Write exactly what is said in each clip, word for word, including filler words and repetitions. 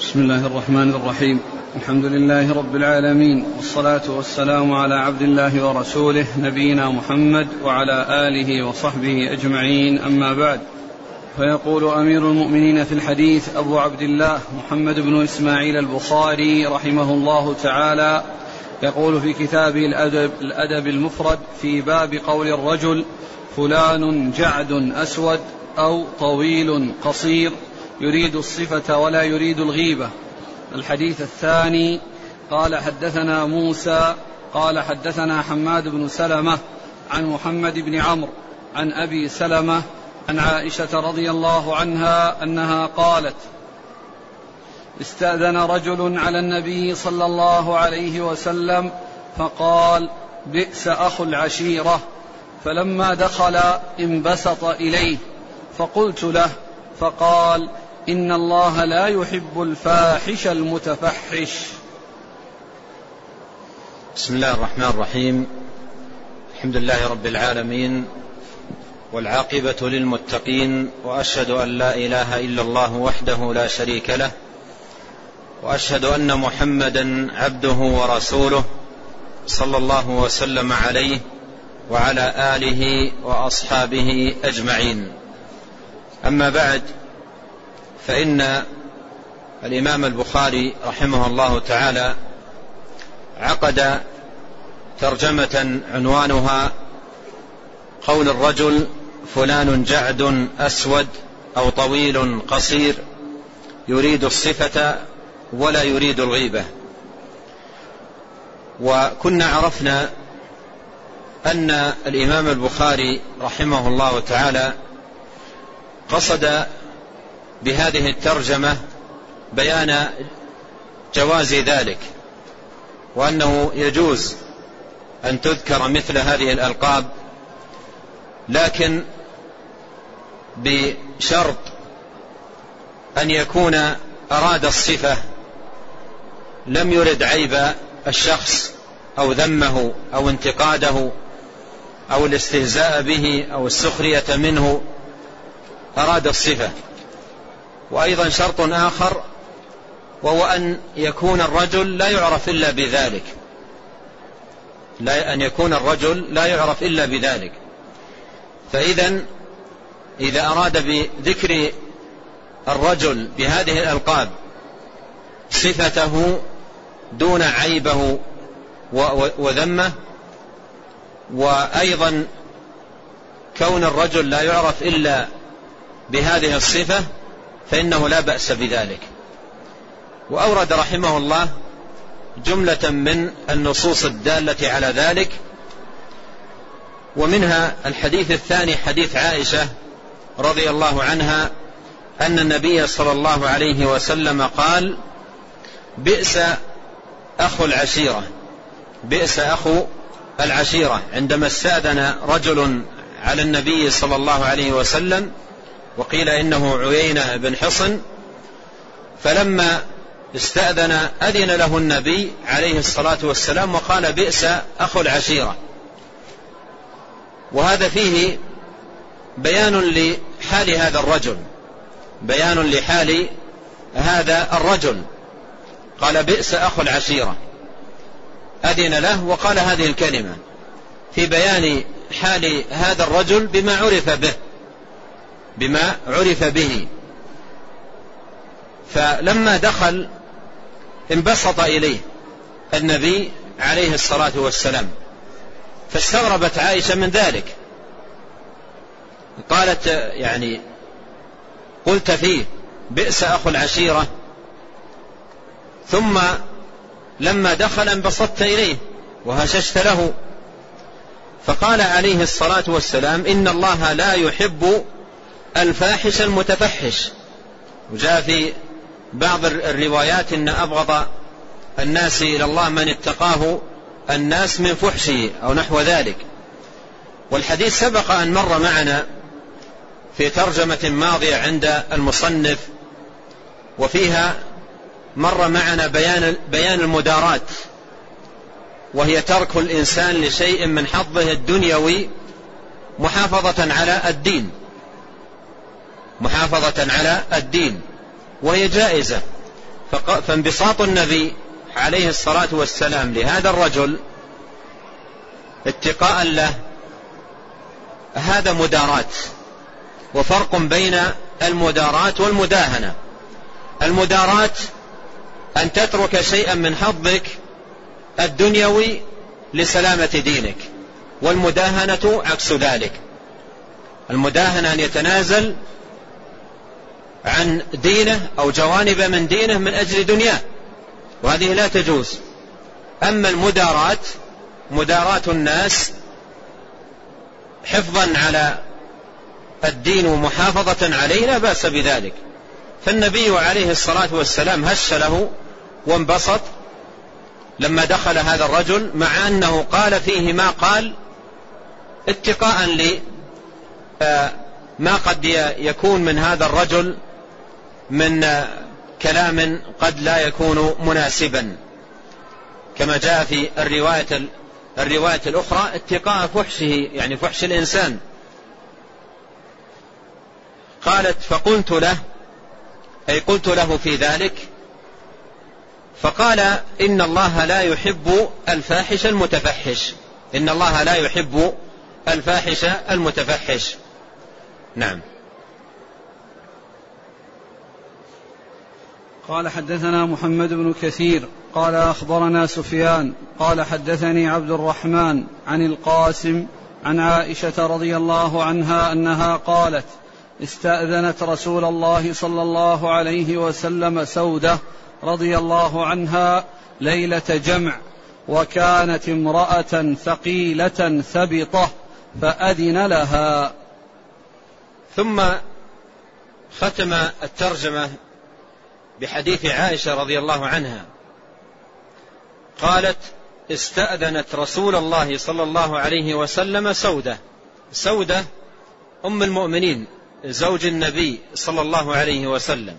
بسم الله الرحمن الرحيم. الحمد لله رب العالمين، والصلاة والسلام على عبد الله ورسوله نبينا محمد وعلى آله وصحبه أجمعين، أما بعد. فيقول أمير المؤمنين في الحديث أبو عبد الله محمد بن إسماعيل البخاري رحمه الله تعالى، يقول في كتابه الأدب, الأدب المفرد في باب قول الرجل فلان جعد أسود أو طويل قصير يريد الصفة ولا يريد الغيبة. الحديث الثاني: قال حدثنا موسى قال حدثنا حماد بن سلمة عن محمد بن عمرو عن أبي سلمة عن عائشة رضي الله عنها أنها قالت: استأذن رجل على النبي صلى الله عليه وسلم فقال: بئس أخو العشيرة، فلما دخل انبسط إليه فقلت له فقال: إن الله لا يحب الفاحش المتفحش. بسم الله الرحمن الرحيم. الحمد لله رب العالمين، والعاقبة للمتقين، وأشهد أن لا إله إلا الله وحده لا شريك له، وأشهد أن محمدا عبده ورسوله صلى الله وسلم عليه وعلى آله وأصحابه أجمعين. أما بعد، فإن الإمام البخاري رحمه الله تعالى عقد ترجمة عنوانها قول الرجل فلان جعد أسود أو طويل قصير يريد الصفة ولا يريد الغيبة. وكنا عرفنا أن الإمام البخاري رحمه الله تعالى قصد بهذه الترجمة بيان جواز ذلك، وأنه يجوز أن تذكر مثل هذه الألقاب، لكن بشرط أن يكون أراد الصفة، لم يرد عيب الشخص أو ذمه أو انتقاده أو الاستهزاء به أو السخرية منه، أراد الصفة. وأيضا شرط آخر، وهو أن يكون الرجل لا يعرف إلا بذلك، لا أن يكون الرجل لا يعرف إلا بذلك. فإذا إذا أراد بذكر الرجل بهذه الألقاب صفته دون عيبه وذمه، وأيضا كون الرجل لا يعرف إلا بهذه الصفة، فإنه لا بأس بذلك. وأورد رحمه الله جملة من النصوص الدالة على ذلك، ومنها الحديث الثاني حديث عائشة رضي الله عنها أن النبي صلى الله عليه وسلم قال: بئس أخو العشيرة، بئس أخو العشيرة، عندما استأذن رجل على النبي صلى الله عليه وسلم، وقيل إنه عيينة بن حصن، فلما استأذن أذن له النبي عليه الصلاة والسلام وقال: بئس أخو العشيرة. وهذا فيه بيان لحال هذا الرجل، بيان لحال هذا الرجل، قال: بئس أخو العشيرة، أذن له وقال هذه الكلمة في بيان حال هذا الرجل بما عرف به بما عرف به. فلما دخل انبسط إليه النبي عليه الصلاة والسلام، فاستغربت عائشة من ذلك، قالت: يعني قلت فيه بئس أخو العشيرة، ثم لما دخل انبسطت إليه وهششت له. فقال عليه الصلاة والسلام: إن الله لا يحب الفاحش المتفحش. وجاء في بعض الروايات: إن أبغض الناس إلى الله من اتقاه الناس من فحشه، أو نحو ذلك. والحديث سبق أن مر معنا في ترجمة ماضية عند المصنف، وفيها مر معنا بيان, بيان المدارات، وهي ترك الإنسان لشيء من حظه الدنيوي محافظة على الدين، محافظة على الدين، وهي جائزة. فانبساط النبي عليه الصلاة والسلام لهذا الرجل اتقاء له هذا مداراة، وفرق بين المداراة والمداهنة. المداراة أن تترك شيئا من حظك الدنيوي لسلامة دينك، والمداهنة عكس ذلك. المداهنة أن يتنازل عن دينه أو جوانب من دينه من أجل دنياه، وهذه لا تجوز. أما المداراة مداراة الناس حفظا على الدين ومحافظة عليه لا بأس بذلك. فالنبي عليه الصلاة والسلام هش له وانبسط لما دخل هذا الرجل، مع أنه قال فيه ما قال اتقاء لما قد يكون من هذا الرجل من كلام قد لا يكون مناسبا، كما جاء في الرواية الرواية الأخرى اتقاء فحشه، يعني فحش الإنسان. قالت فقلت له، أي قلت له في ذلك، فقال إن الله لا يحب الفاحش المتفحش، إن الله لا يحب الفاحش المتفحش. نعم. قال حدثنا محمد بن كثير قال أخبرنا سفيان قال حدثني عبد الرحمن عن القاسم عن عائشة رضي الله عنها أنها قالت استأذنت رسول الله صلى الله عليه وسلم سودة رضي الله عنها ليلة جمع، وكانت امرأة ثقيلة ثبطة فأذن لها. ثم ختم الترجمة بحديث عائشة رضي الله عنها قالت استأذنت رسول الله صلى الله عليه وسلم سودة. سودة أم المؤمنين زوج النبي صلى الله عليه وسلم.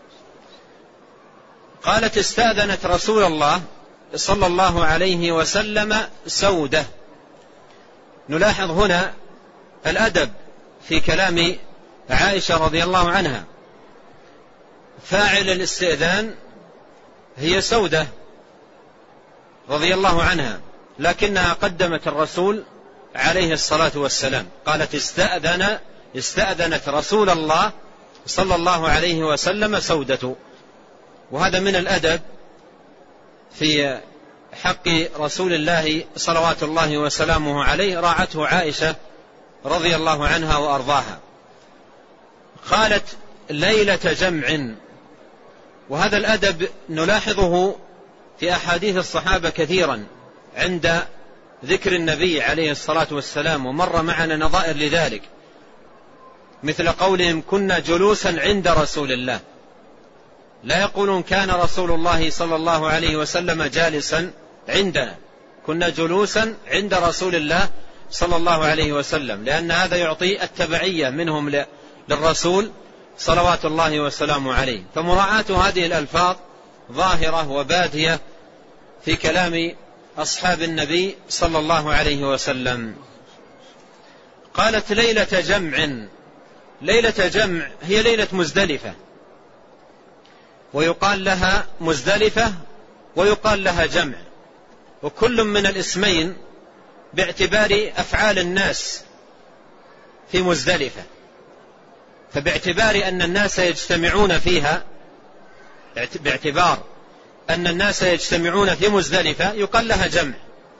قالت استأذنت رسول الله صلى الله عليه وسلم سودة. نلاحظ هنا الأدب في كلام عائشة رضي الله عنها. فاعل الاستئذان هي سودة رضي الله عنها، لكنها قدمت الرسول عليه الصلاة والسلام. قالت استأذن استأذنت رسول الله صلى الله عليه وسلم سودة. وهذا من الأدب في حق رسول الله صلوات الله وسلامه عليه، راعته عائشة رضي الله عنها وأرضاها. قالت ليلة جمع، وهذا الأدب نلاحظه في أحاديث الصحابة كثيرا عند ذكر النبي عليه الصلاة والسلام، ومر معنا نظائر لذلك، مثل قولهم كنا جلوسا عند رسول الله. لا يقولون كان رسول الله صلى الله عليه وسلم جالسا عندنا، كنا جلوسا عند رسول الله صلى الله عليه وسلم، لأن هذا يعطي التبعية منهم للرسول صلوات الله وسلامه عليه. فمراعاة هذه الألفاظ ظاهرة وبادية في كلام أصحاب النبي صلى الله عليه وسلم. قالت ليلة جمع. ليلة جمع هي ليلة مزدلفة، ويقال لها مزدلفة ويقال لها جمع، وكل من الاسمين باعتبار أفعال الناس في مزدلفة. فباعتبار أن الناس يجتمعون فيها، باعتبار أن الناس يجتمعون في مزدلفة يقال لها جمع،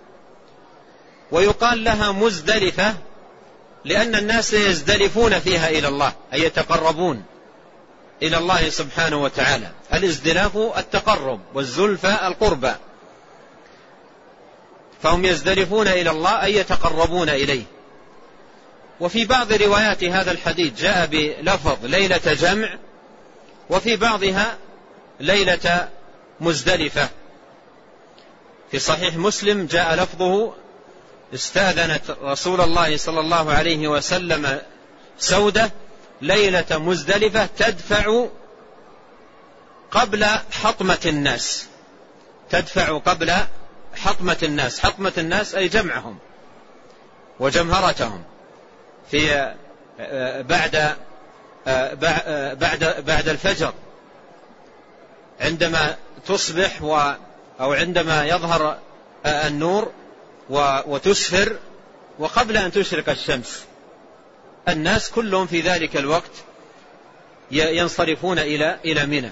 ويقال لها مزدلفة لأن الناس يزدلفون فيها إلى الله، أي يتقربون إلى الله سبحانه وتعالى. الازدلاف التقرب، والزلفى القربى، فهم يزدلفون إلى الله أي يتقربون إليه. وفي بعض روايات هذا الحديث جاء بلفظ ليلة جمع، وفي بعضها ليلة مزدلفة. في صحيح مسلم جاء لفظه استأذنت رسول الله صلى الله عليه وسلم سودة ليلة مزدلفة تدفع قبل حطمة الناس. تدفع قبل حطمة الناس. حطمة الناس أي جمعهم وجمهرتهم في بعد بعد بعد الفجر، عندما تصبح و أو عندما يظهر النور وتسفر وقبل أن تشرق الشمس، الناس كلهم في ذلك الوقت ينصرفون إلى إلى منى.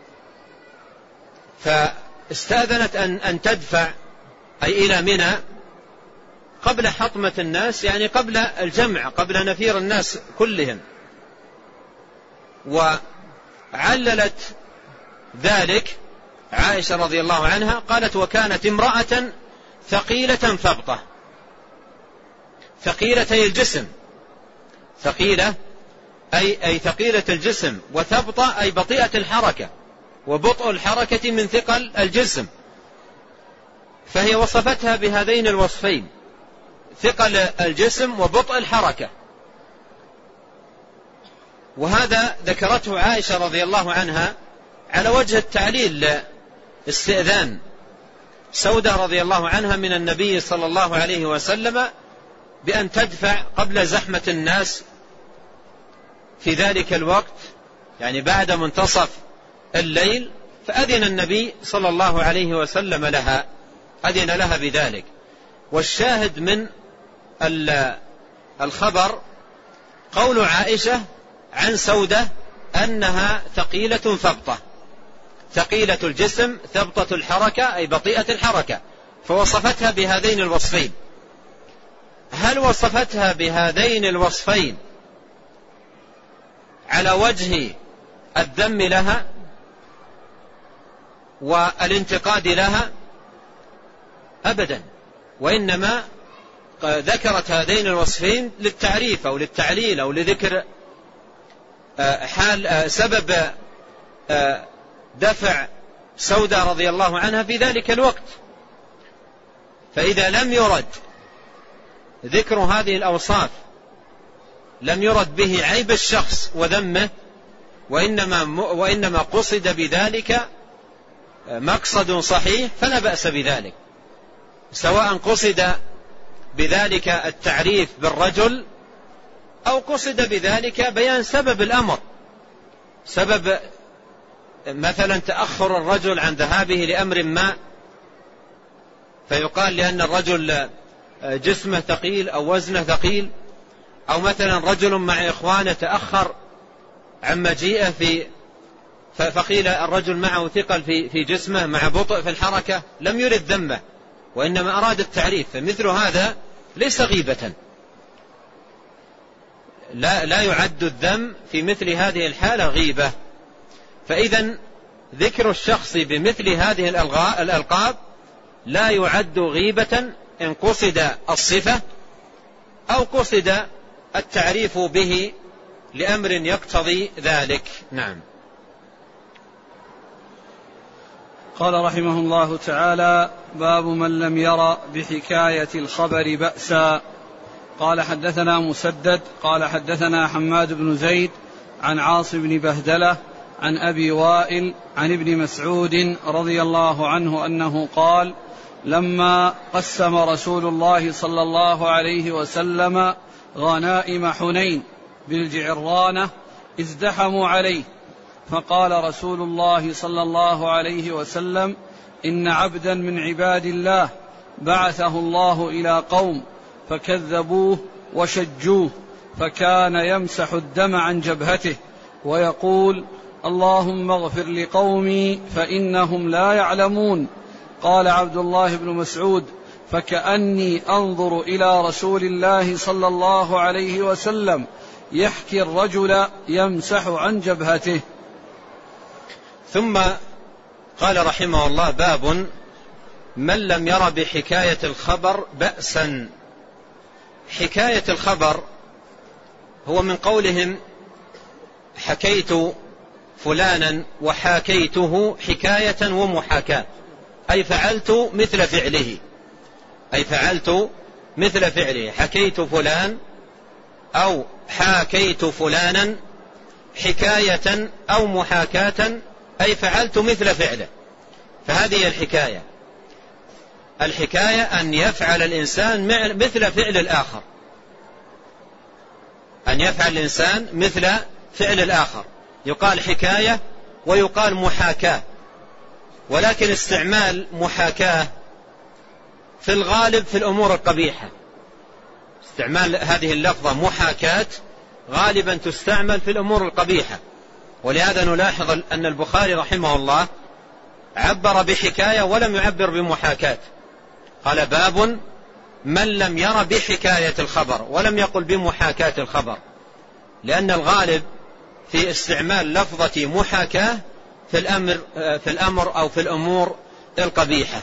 فاستأذنت أن أن تدفع أي إلى منى قبل حطمة الناس، يعني قبل الجمع، قبل نفير الناس كلهم. وعللت ذلك عائشة رضي الله عنها، قالت: وكانت امرأة ثقيلة ثبطة. ثقيلة الجسم، ثقيلة أي, أي ثقيلة الجسم، وثبطة أي بطيئة الحركة، وبطء الحركة من ثقل الجسم. فهي وصفتها بهذين الوصفين: ثقل الجسم وبطء الحركة. وهذا ذكرته عائشة رضي الله عنها على وجه التعليل استئذان سودة رضي الله عنها من النبي صلى الله عليه وسلم بأن تدفع قبل زحمة الناس في ذلك الوقت، يعني بعد منتصف الليل. فأذن النبي صلى الله عليه وسلم لها، أذن لها بذلك. والشاهد من الخبر قول عائشة عن سودة أنها ثقيلة ثبطة، ثقيلة الجسم ثبطة الحركة أي بطيئة الحركة، فوصفتها بهذين الوصفين. هل وصفتها بهذين الوصفين على وجه الذم لها والانتقاد لها؟ أبدا، وإنما ذكرت هذين الوصفين للتعريف أو للتعليل أو لذكر حال سبب دفع سودة رضي الله عنها في ذلك الوقت. فإذا لم يرد ذكر هذه الأوصاف، لم يرد به عيب الشخص وذمه، وإنما, وإنما قصد بذلك مقصد صحيح، فلا بأس بذلك، سواء قصد بذلك التعريف بالرجل أو قصد بذلك بيان سبب الأمر، سبب مثلا تأخر الرجل عن ذهابه لأمر ما، فيقال لأن الرجل جسمه ثقيل أو وزنه ثقيل، أو مثلا رجل مع إخوانه تأخر عن مجيئه في فقيل الرجل معه ثقل في في جسمه مع بطء في الحركة، لم يرد ذمه وإنما أراد التعريف. فمثل هذا ليس غيبة، لا, لا يعد الذم في مثل هذه الحالة غيبة. فإذا ذكر الشخص بمثل هذه الألقاب لا يعد غيبة إن قصد الصفة أو قصد التعريف به لأمر يقتضي ذلك. نعم. قال رحمه الله تعالى: باب من لم ير بحكاية الخبر بأسا. قال: حدثنا مسدد قال حدثنا حماد بن زيد عن عاصم بن بهدلة عن أبي وائل عن ابن مسعود رضي الله عنه أنه قال: لما قسم رسول الله صلى الله عليه وسلم غنائم حنين بالجعرانة ازدحموا عليه، فقال رسول الله صلى الله عليه وسلم: إن عبدا من عباد الله بعثه الله إلى قوم فكذبوه وشجوه، فكان يمسح الدم عن جبهته ويقول: اللهم اغفر لقومي فإنهم لا يعلمون. قال عبد الله بن مسعود: فكأني أنظر إلى رسول الله صلى الله عليه وسلم يحكي الرجل يمسح عن جبهته. ثم قال رحمه الله: باب من لم ير بحكاية الخبر بأسا. حكاية الخبر هو من قولهم حكيت فلانا وحاكيته حكاية ومحاكاة، أي فعلت مثل فعله، أي فعلت مثل فعله. حكيت فلان أو حاكيت فلانا حكاية أو محاكاة، أي فعلت مثل فعله. فهذه الحكاية. الحكاية أن يفعل الإنسان مثل فعل الآخر، أن يفعل الإنسان مثل فعل الآخر، يقال حكاية ويقال محاكاة. ولكن استعمال محاكاة في الغالب في الأمور القبيحة. استعمال هذه اللفظة محاكاة غالبا تستعمل في الأمور القبيحة، ولهذا نلاحظ أن البخاري رحمه الله عبر بحكاية ولم يعبر بمحاكاة. قال باب من لم ير بحكاية الخبر ولم يقل بمحاكاة الخبر، لأن الغالب في استعمال لفظة محاكاة في الأمر, في الأمر أو في الأمور القبيحة.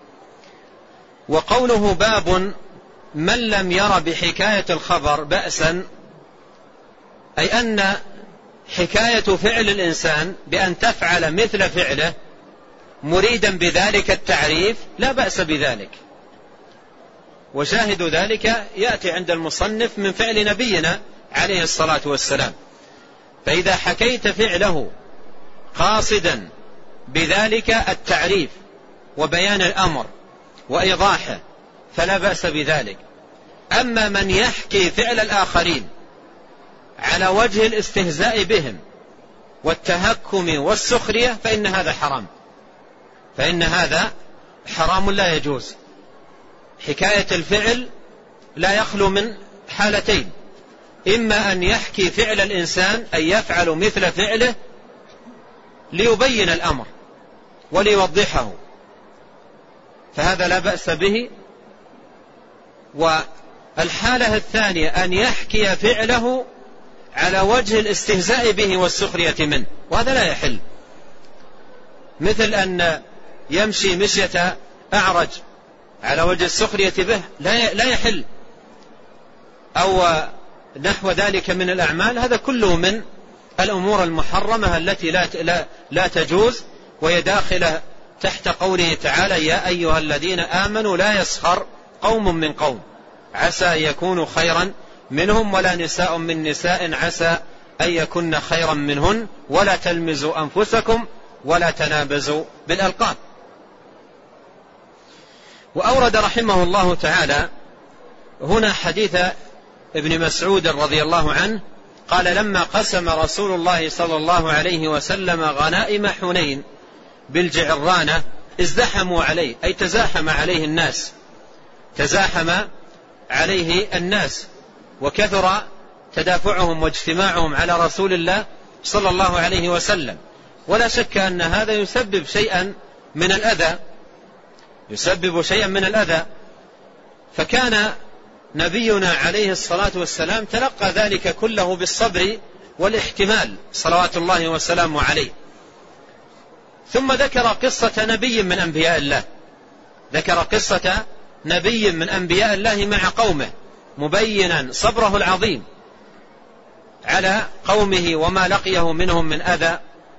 وقوله باب من لم ير بحكاية الخبر بأسا، أي أن حكاية فعل الإنسان بأن تفعل مثل فعله مريدا بذلك التعريف لا بأس بذلك. وشاهد ذلك يأتي عند المصنف من فعل نبينا عليه الصلاة والسلام. فإذا حكيت فعله قاصدا بذلك التعريف وبيان الأمر وإيضاحه فلا بأس بذلك. أما من يحكي فعل الآخرين على وجه الاستهزاء بهم والتهكم والسخرية فإن هذا حرام، فإن هذا حرام لا يجوز. حكاية الفعل لا يخلو من حالتين: إما أن يحكي فعل الإنسان أن يفعل مثل فعله ليبين الأمر وليوضحه، فهذا لا بأس به. والحالة الثانية أن يحكي فعله على وجه الاستهزاء به والسخرية منه، وهذا لا يحل، مثل أن يمشي مشية أعرج على وجه السخرية به لا يحل، أو نحو ذلك من الأعمال. هذا كله من الأمور المحرمة التي لا لا لا تجوز، وهي داخلة تحت قوله تعالى: يا أيها الذين آمنوا لا يسخر قوم من قوم عسى أن يكونوا خيرا منهم ولا نساء من نساء عسى أن يكن خيرا منهن ولا تلمزوا أنفسكم ولا تنابزوا بالألقاب. وأورد رحمه الله تعالى هنا حديث ابن مسعود رضي الله عنه قال: لما قسم رسول الله صلى الله عليه وسلم غنائم حنين بالجعرانة ازدحموا عليه، أي تزاحم عليه الناس، تزاحم عليه الناس وكثر تدافعهم واجتماعهم على رسول الله صلى الله عليه وسلم. ولا شك أن هذا يسبب شيئا من الأذى، يسبب شيئا من الأذى. فكان نبينا عليه الصلاة والسلام تلقى ذلك كله بالصبر والاحتمال صلوات الله وسلامه عليه. ثم ذكر قصة نبي من أنبياء الله، ذكر قصة نبي من أنبياء الله مع قومه مبينا صبره العظيم على قومه وما لقيه منهم من أذى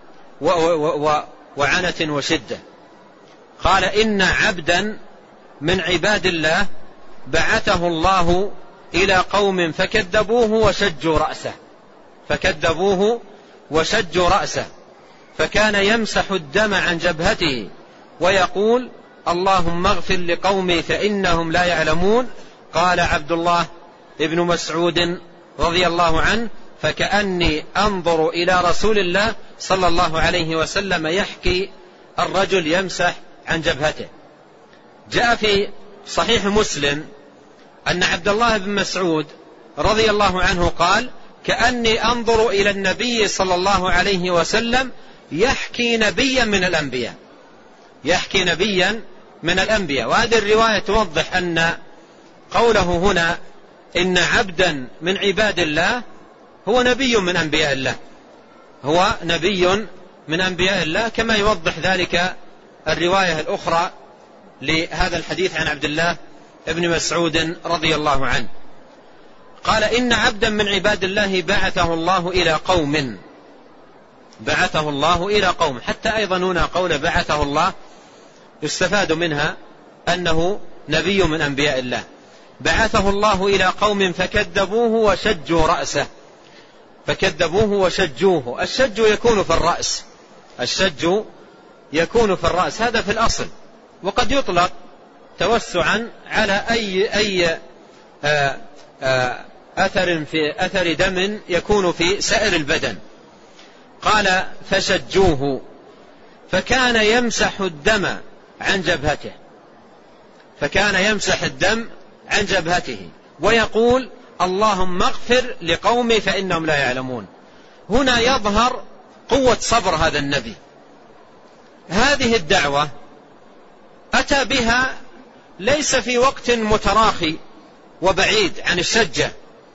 وعنة وشدة. قال: إن عبدا من عباد الله بعثه الله إلى قوم فكذبوه وشجوا رأسه فكذبوه وشجوا رأسه فكان يمسح الدم عن جبهته ويقول: اللهم اغفر لقومي فإنهم لا يعلمون. قال عبد الله ابن مسعود رضي الله عنه: فكأني أنظر إلى رسول الله صلى الله عليه وسلم يحكي الرجل يمسح عن جبهته. جاء في صحيح مسلم أن عبد الله بن مسعود رضي الله عنه قال: كأني أنظر إلى النبي صلى الله عليه وسلم يحكي نبيا من الأنبياء يحكي نبيا من الأنبياء. وهذه الرواية توضح أن قوله هنا إن عبدا من عباد الله هو نبي من أنبياء الله هو نبي من أنبياء الله، كما يوضح ذلك الرواية الأخرى لهذا الحديث عن عبد الله ابن مسعود رضي الله عنه. قال: إن عبدا من عباد الله بعثه الله إلى قوم بعثه الله إلى قوم حتى أيضا هنا قول بعثه الله يستفاد منها أنه نبي من أنبياء الله. بعثه الله إلى قوم فكذبوه وشجوا رأسه فكذبوه وشجوه. الشج يكون في الرأس الشج يكون في الرأس هذا في الأصل، وقد يطلق توسعا على أي, أي آآ آآ أثر في أثر دم يكون في سائر البدن. قال: فشجوه فكان يمسح الدم عن جبهته فكان يمسح الدم عن جبهته ويقول اللهم اغفر لقومي فإنهم لا يعلمون. هنا يظهر قوة صبر هذا النبي. هذه الدعوة أتى بها ليس في وقت متراخي وبعيد عن الشجة،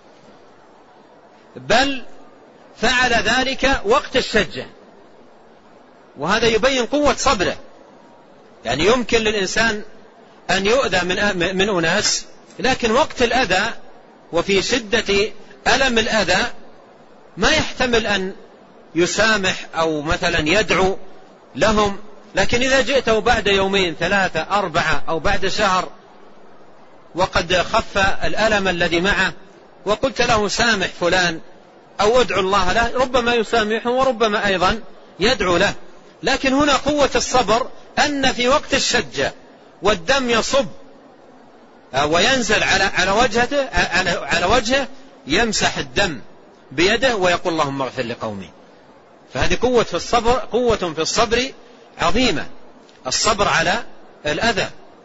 بل فعل ذلك وقت الشجة، وهذا يبين قوة صبره. يعني يمكن للإنسان أن يؤذى من من أناس، لكن وقت الأذى وفي شدة ألم الأذى ما يحتمل أن يسامح أو مثلا يدعو لهم. لكن إذا جئته بعد يومين ثلاثة أربعة أو بعد شهر وقد خف الألم الذي معه وقلت له سامح فلان أو ادعو الله له، ربما يسامحه وربما أيضا يدعو له. لكن هنا قوة الصبر أن في وقت الشجة والدم يصب وينزل على على وجهه على على وجهه يمسح الدم بيده ويقول اللهم اغفر لقومي. فهذه قوة في الصبر، قوة في الصبر عظيمة، الصبر على الأذى.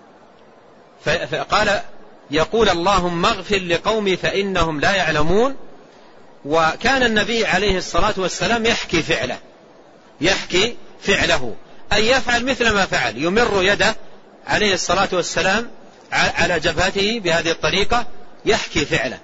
فقال يقول اللهم اغفر لقومي فإنهم لا يعلمون. وكان النبي عليه الصلاة والسلام يحكي فعله يحكي فعله أي يفعل مثل ما فعل، يمر يده عليه الصلاة والسلام على جبهته بهذه الطريقة، يحكي فعله.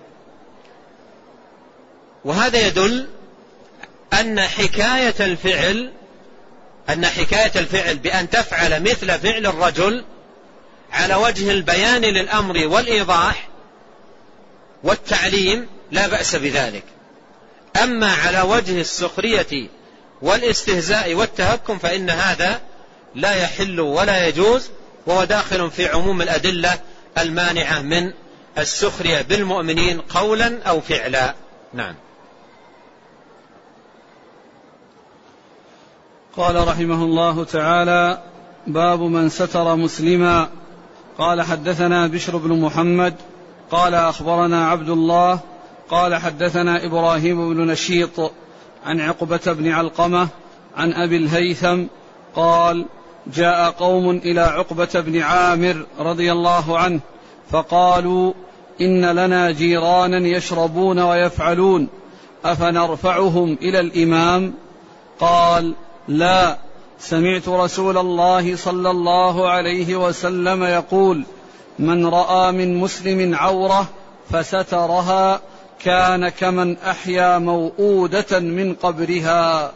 وهذا يدل أن حكاية الفعل أن حكاية الفعل بأن تفعل مثل فعل الرجل على وجه البيان للأمر والإيضاح والتعليم لا بأس بذلك. أما على وجه السخرية والاستهزاء والتهكم فإن هذا لا يحل ولا يجوز، وهو داخل في عموم الأدلة المانعة من السخرية بالمؤمنين قولا أو فعلا. نعم. قال رحمه الله تعالى: باب من ستر مسلما. قال حدثنا بشر بن محمد قال أخبرنا عبد الله قال حدثنا إبراهيم بن نشيط عن عقبة بن علقمة عن أبي الهيثم قال: جاء قوم إلى عقبة بن عامر رضي الله عنه فقالوا: إن لنا جيرانا يشربون ويفعلون، أفنرفعهم إلى الإمام؟ قال: لا، سمعت رسول الله صلى الله عليه وسلم يقول: من رأى من مسلم عورة فسترها كان كمن أحيا موؤودة من قبرها.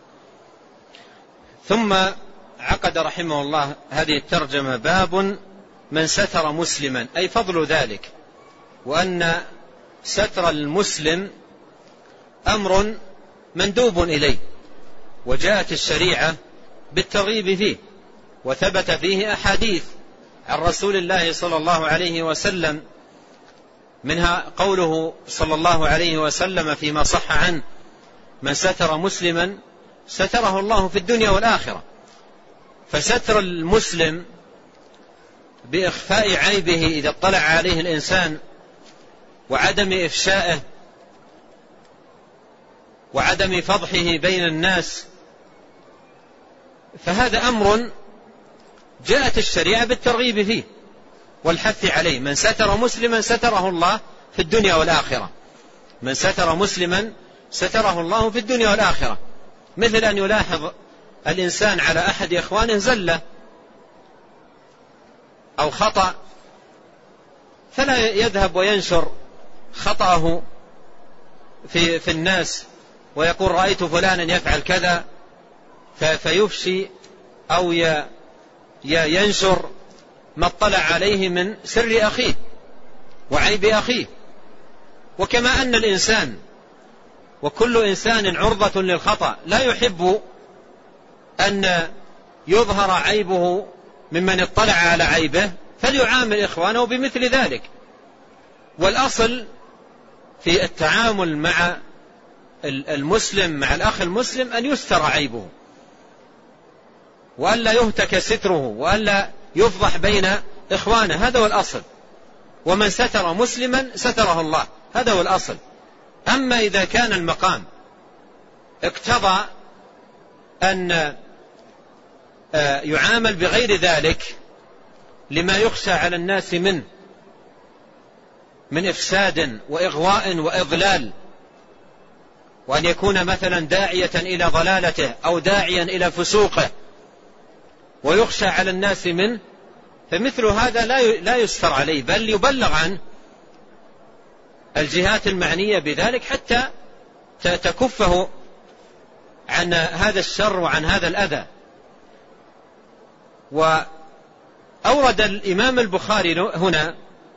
ثم عقد رحمه الله هذه الترجمة: باب من ستر مسلما، أي فضل ذلك، وأن ستر المسلم أمر مندوب إليه، وجاءت الشريعة بالترغيب فيه، وثبت فيه أحاديث عن رسول الله صلى الله عليه وسلم، منها قوله صلى الله عليه وسلم فيما صح عنه: من ستر مسلما ستره الله في الدنيا والآخرة. فستر المسلم بإخفاء عيبه إذا اطلع عليه الإنسان، وعدم إفشائه، وعدم فضحه بين الناس، فهذا أمر جاءت الشريعة بالترغيب فيه والحث عليه. من ستر مسلما ستره الله في الدنيا والآخرة. من ستر مسلما ستره الله في الدنيا والآخرة. مثل أن يلاحظ الإنسان على أحد إخوانه زلة أو خطأ، فلا يذهب وينشر خطأه في, في الناس ويقول: رأيت فلانا يفعل كذا، فيفشي أو ينشر ما اطلع عليه من سر أخيه وعيب أخيه. وكما أن الإنسان وكل إنسان عرضة للخطأ، لا يحب أن يظهر عيبه ممن اطلع على عيبه، فليعامل إخوانه بمثل ذلك. والأصل في التعامل مع المسلم مع الأخ المسلم أن يستر عيبه، وألا يهتك ستره، وألا يفضح بين إخوانه، هذا هو الأصل. ومن ستر مسلما ستره الله، هذا هو الأصل. أما إذا كان المقام اقتضى أن يعامل بغير ذلك لما يخشى على الناس منه من إفساد وإغواء وإضلال، وأن يكون مثلا داعية إلى ضلالته أو داعيا إلى فسوقه ويخشى على الناس منه، فمثل هذا لا يستر عليه، بل يبلغ عن الجهات المعنية بذلك حتى تكفه عن هذا الشر وعن هذا الأذى. وأورد الإمام البخاري هنا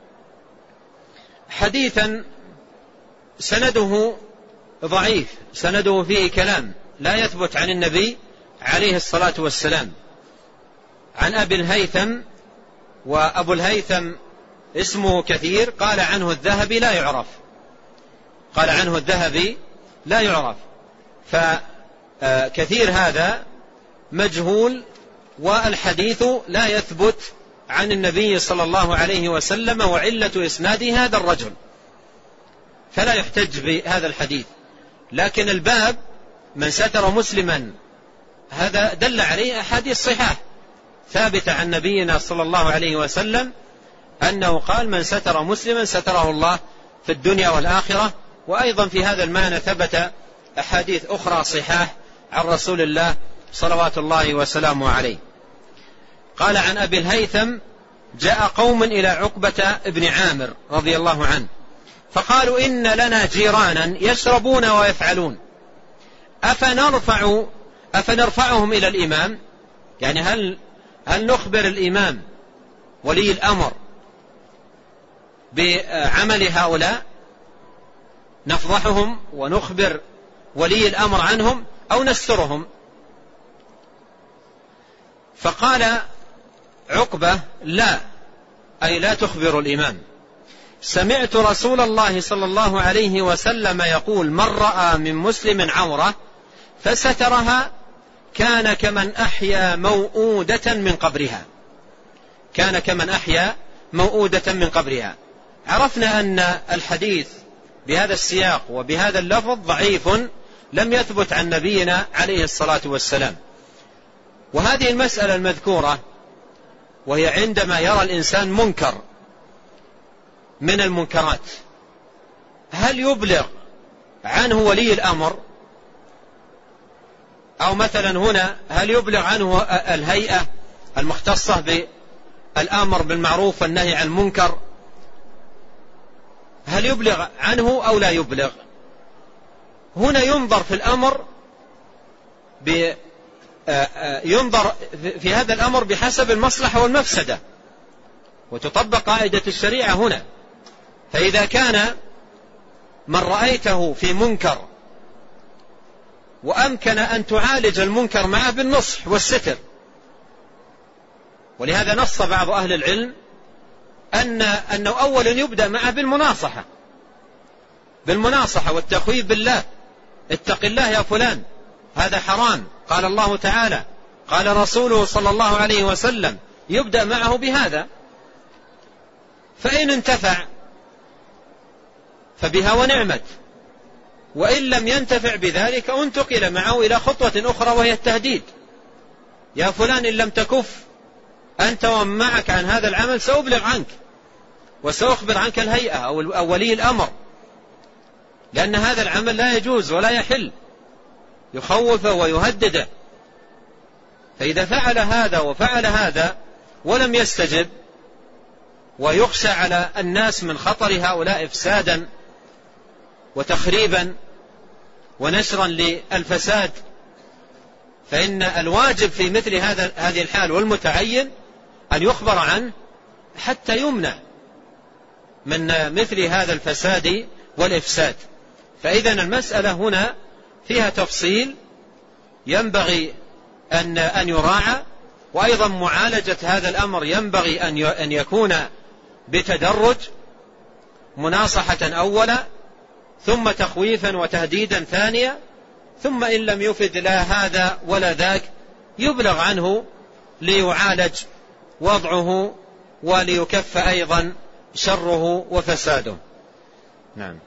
حديثا سنده ضعيف، سنده فيه كلام لا يثبت عن النبي عليه الصلاة والسلام، عن أبي الهيثم، وأبو الهيثم اسمه كثير، قال عنه الذهبي لا يعرف، قال عنه الذهبي لا يعرف، فكثير هذا مجهول، والحديث لا يثبت عن النبي صلى الله عليه وسلم، وعلة إسناده هذا الرجل، فلا يحتج بهذا الحديث. لكن الباب من ستر مسلما هذا دل عليه أحاديث صحاح ثابتة عن نبينا صلى الله عليه وسلم أنه قال من ستر مسلما ستره الله في الدنيا والآخرة. وأيضا في هذا المعنى ثبت أحاديث أخرى صحاح عن رسول الله صلوات الله وسلامه عليه. قال عن أبي الهيثم جاء قوم إلى عقبة ابن عامر رضي الله عنه فقالوا إن لنا جيرانا يشربون ويفعلون أفنرفع أفنرفعهم إلى الإمام، يعني هل هل نخبر الإمام ولي الأمر بعمل هؤلاء، نفضحهم ونخبر ولي الأمر عنهم أو نسترهم؟ فقال عقبة لا، أي لا تخبر الإمام. سمعت رسول الله صلى الله عليه وسلم يقول من رأى من مسلم عورة فسترها كان كمن أحيا موؤودة من قبرها، كان كمن أحيا موؤودة من قبرها. عرفنا أن الحديث بهذا السياق وبهذا اللفظ ضعيف لم يثبت عن نبينا عليه الصلاة والسلام. وهذه المسألة المذكورة وهي عندما يرى الإنسان منكر من المنكرات هل يبلغ عنه ولي الأمر، أو مثلا هنا هل يبلغ عنه الهيئة المختصة بالأمر بالمعروف والنهي عن المنكر، هل يبلغ عنه أو لا يبلغ؟ هنا ينظر في الأمر ب ينظر في هذا الأمر بحسب المصلحة والمفسدة، وتطبق قاعدة الشريعة هنا. فإذا كان من رأيته في منكر وأمكن أن تعالج المنكر معه بالنصح والستر، ولهذا نص بعض أهل العلم أن أنه أولا يبدأ معه بالمناصحة بالمناصحة والتخويف بالله، اتق الله يا فلان هذا حرام، قال الله تعالى قال رسوله صلى الله عليه وسلم، يبدأ معه بهذا. فإن انتفع فبها ونعمت، وإن لم ينتفع بذلك انتقل معه إلى خطوة أخرى وهي التهديد، يا فلان إن لم تكف أنت ومن معك عن هذا العمل سأبلغ عنك وسأخبر عنك الهيئة أو ولي الأمر، لأن هذا العمل لا يجوز ولا يحل، يخوفه ويهدده. فإذا فعل هذا وفعل هذا ولم يستجب ويخشى على الناس من خطر هؤلاء إفسادا وتخريبا ونشرا للفساد، فإن الواجب في مثل هذا هذه الحال والمتعين أن يخبر عنه حتى يمنع من مثل هذا الفساد والإفساد. فإذا المسألة هنا فيها تفصيل ينبغي أن أن يراعى، وأيضا معالجة هذا الأمر ينبغي أن يكون بتدرج، مناصحة أولا ثم تخويفا وتهديدا ثانيا، ثم إن لم يفد لا هذا ولا ذاك يبلغ عنه ليعالج وضعه وليكف أيضا شره وفساده. نعم.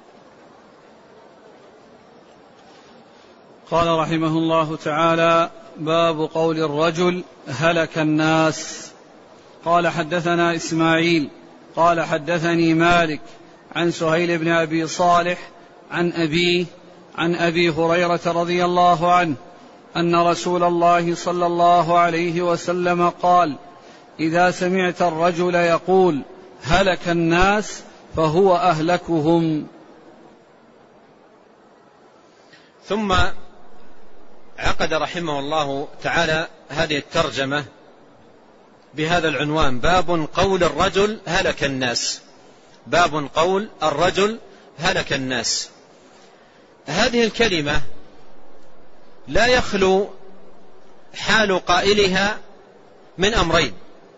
قال رحمه الله تعالى: باب قول الرجل هلك الناس. قال حدثنا إسماعيل قال حدثني مالك عن سهيل بن أبي صالح عن أبيه عن أبي هريرة رضي الله عنه أن رسول الله صلى الله عليه وسلم قال: إذا سمعت الرجل يقول هلك الناس فهو أهلكهم. ثم عقد رحمه الله تعالى هذه الترجمة بهذا العنوان: باب قول الرجل هلك الناس. باب قول الرجل هلك الناس. هذه الكلمة لا يخلو حال قائلها من أمرين: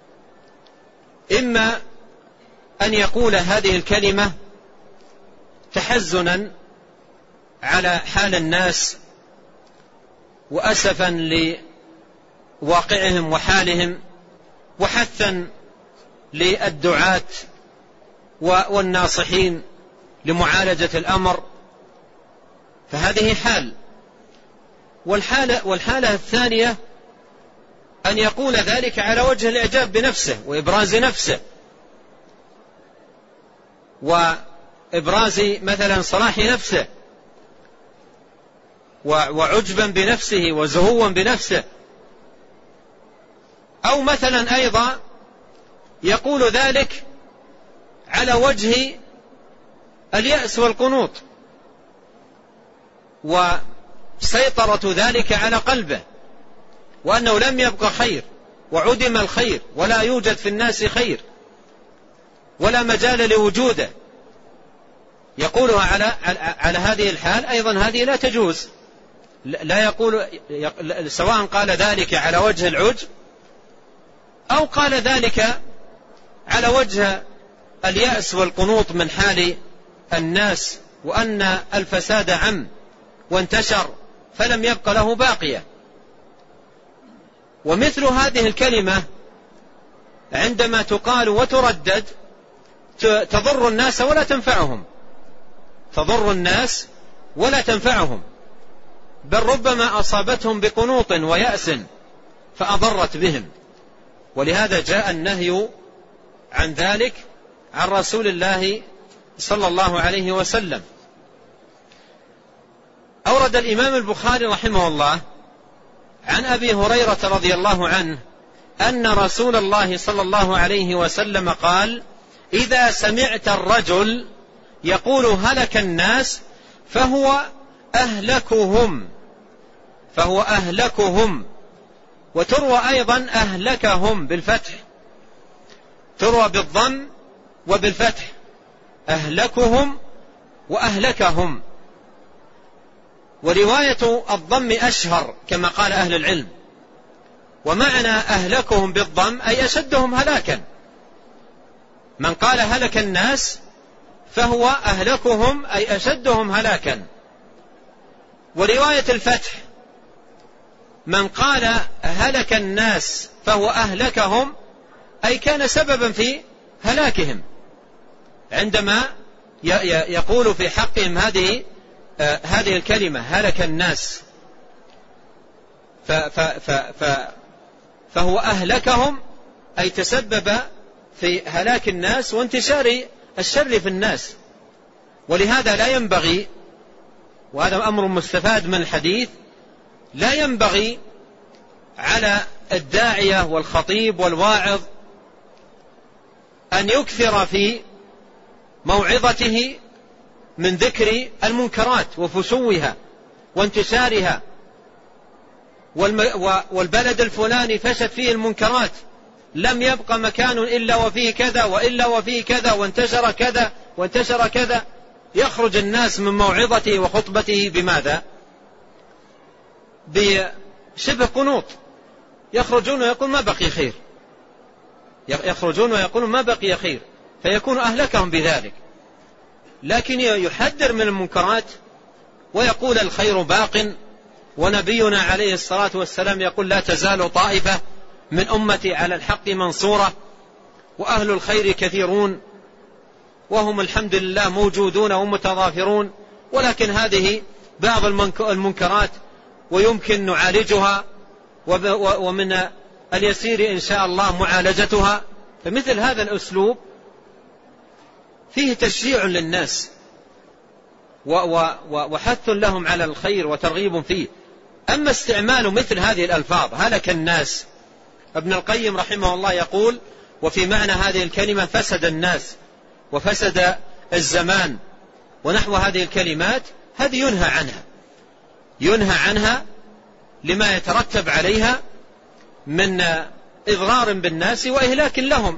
إما أن يقول هذه الكلمة تحزنا على حال الناس وأسفا لواقعهم وحالهم وحثا للدعاة والناصحين لمعالجة الأمر، فهذه حال. والحالة, والحالة الثانية أن يقول ذلك على وجه الإعجاب بنفسه وإبراز نفسه وإبراز مثلا صلاح نفسه وعجبا بنفسه وزهوا بنفسه، أو مثلا أيضا يقول ذلك على وجه اليأس والقنوط وسيطرة ذلك على قلبه، وأنه لم يبقى خير وعدم الخير ولا يوجد في الناس خير ولا مجال لوجوده، يقولها على, على هذه الحال. أيضا هذه لا تجوز. لا يقول، سواء قال ذلك على وجه العجب أو قال ذلك على وجه اليأس والقنوط من حال الناس، وأن الفساد عم وانتشر فلم يبق له باقية. ومثل هذه الكلمة عندما تقال وتردد تضر الناس ولا تنفعهم، تضر الناس ولا تنفعهم، بل ربما أصابتهم بقنوط ويأس فأضرت بهم. ولهذا جاء النهي عن ذلك عن رسول الله صلى الله عليه وسلم. أورد الإمام البخاري رحمه الله عن أبي هريرة رضي الله عنه أن رسول الله صلى الله عليه وسلم قال: إذا سمعت الرجل يقول هلك الناس فهو أهلكهم، فهو أهلكهم. وتروى أيضا أهلكهم بالفتح، تروى بالضم وبالفتح، أهلكهم وأهلكهم. ورواية الضم أشهر كما قال أهل العلم. ومعنى أهلكهم بالضم أي أشدهم هلاكا. من قال هلك الناس فهو أهلكهم أي أشدهم هلاكا. ورواية الفتح من قال هلك الناس فهو أهلكهم أي كان سببا في هلاكهم، عندما يقول في حقهم هذه هذه الكلمة هلك الناس، فهو أهلكهم أي تسبب في هلاك الناس وانتشار الشر في الناس. ولهذا لا ينبغي، وهذا أمر مستفاد من الحديث، لا ينبغي على الداعية والخطيب والواعظ أن يكثر في موعظته من ذكر المنكرات وفسوها وانتشارها، والبلد الفلاني فشت فيه المنكرات، لم يبقى مكان إلا وفيه كذا وإلا وفيه كذا وانتشر كذا وانتشر كذا. يخرج الناس من موعظته وخطبته بماذا؟ بشبه قنوط، يخرجون ويقول ما بقي خير، يخرجون ويقولون ما بقي خير، فيكون أهلكهم بذلك. لكن يحذر من المنكرات ويقول الخير باق، ونبينا عليه الصلاة والسلام يقول لا تزال طائفة من أمتي على الحق منصورة، وأهل الخير كثيرون وهم الحمد لله موجودون ومتضافرون. ولكن هذه بعض المنكرات ويمكن نعالجها ومن اليسير إن شاء الله معالجتها. فمثل هذا الأسلوب فيه تشجيع للناس وحث لهم على الخير وترغيب فيه. أما استعمال مثل هذه الألفاظ هلك الناس، ابن القيم رحمه الله يقول وفي معنى هذه الكلمة فسد الناس وفسد الزمان ونحو هذه الكلمات، هذه ينهى عنها ينهى عنها لما يترتب عليها من إضرار بالناس وإهلاك لهم.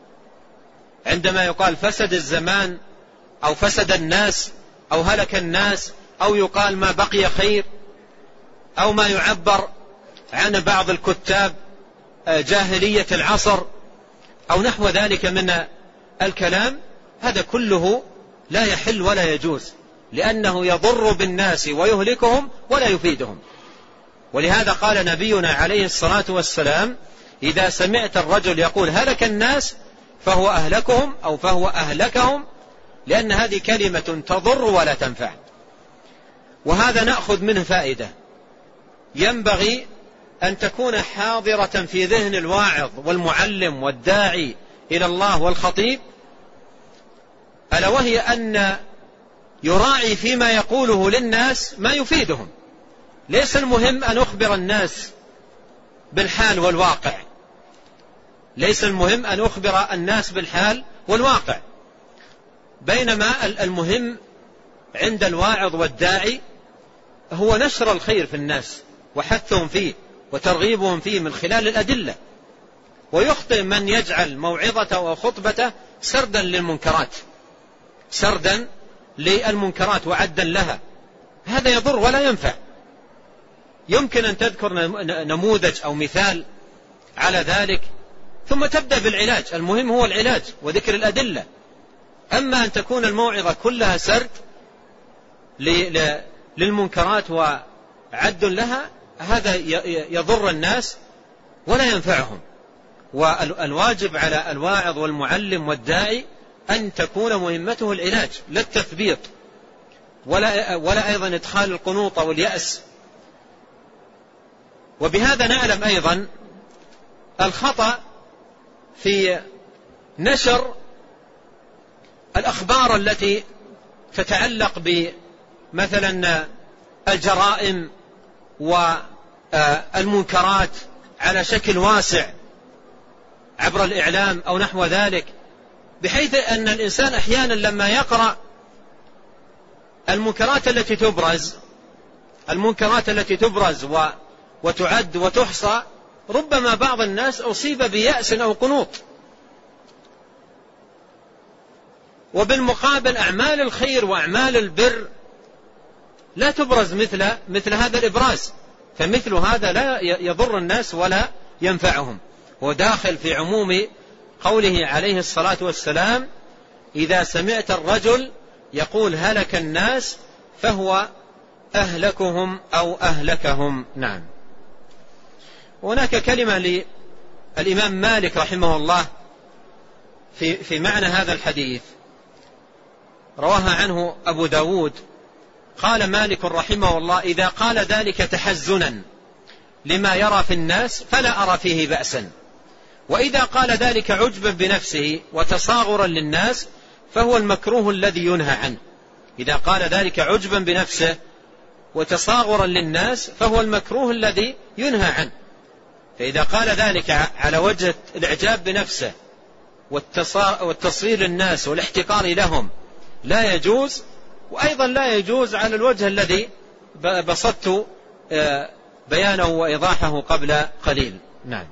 عندما يقال فسد الزمان أو فسد الناس أو هلك الناس أو يقال ما بقي خير أو ما يعبر عن بعض الكتاب جاهلية العصر أو نحو ذلك من الكلام، هذا كله لا يحل ولا يجوز، لأنه يضر بالناس ويهلكهم ولا يفيدهم. ولهذا قال نبينا عليه الصلاة والسلام إذا سمعت الرجل يقول هلك الناس فهو أهلكهم أو فهو أهلكهم، لأن هذه كلمة تضر ولا تنفع. وهذا نأخذ منه فائدة ينبغي أن تكون حاضرة في ذهن الواعظ والمعلم والداعي إلى الله والخطيب، ألا وهي أن يراعي فيما يقوله للناس ما يفيدهم. ليس المهم أن أخبر الناس بالحال والواقع ليس المهم أن أخبر الناس بالحال والواقع بينما المهم عند الواعظ والداعي هو نشر الخير في الناس وحثهم فيه وترغيبهم فيه من خلال الأدلة. ويخطئ من يجعل موعظته وخطبته سردا للمنكرات سردا للمنكرات وعدا لها، هذا يضر ولا ينفع. يمكن أن تذكر نموذج أو مثال على ذلك ثم تبدأ بالعلاج، المهم هو العلاج وذكر الأدلة. أما أن تكون الموعظة كلها سرد للمنكرات وعد لها، هذا يضر الناس ولا ينفعهم. والواجب على الواعظ والمعلم والداعي أن تكون مهمته العلاج لا التثبيط ولا, ولا أيضا إدخال القنوط واليأس. وبهذا نعلم أيضا الخطأ في نشر الأخبار التي تتعلق بمثلا الجرائم والمنكرات على شكل واسع عبر الإعلام أو نحو ذلك، بحيث أن الإنسان أحيانا لما يقرأ المنكرات التي تبرز المنكرات التي تبرز وتعد وتحصى، ربما بعض الناس أصيب بيأس أو قنوط. وبالمقابل أعمال الخير وأعمال البر لا تبرز مثل مثل هذا الإبراز، فمثل هذا لا يضر الناس ولا ينفعهم. وداخل في عموم قوله عليه الصلاة والسلام إذا سمعت الرجل يقول هلك الناس فهو أهلكهم أو أهلكهم. نعم. هناك كلمة للإمام مالك رحمه الله في, في معنى هذا الحديث رواها عنه أبو داود. قال مالك رحمه الله إذا قال ذلك تحزنا لما يرى في الناس فلا أرى فيه بأسا، وإذا قال ذلك عجبا بنفسه وتصاغرا للناس فهو المكروه الذي ينهى عنه. إذا قال ذلك عجبا بنفسه وتصاغرا للناس فهو المكروه الذي ينهى عنه. فإذا قال ذلك على وجه الإعجاب بنفسه والتصغير للناس والاحتقار لهم لا يجوز، وأيضا لا يجوز على الوجه الذي بسطت بيانه وإيضاحه قبل قليل. نعم.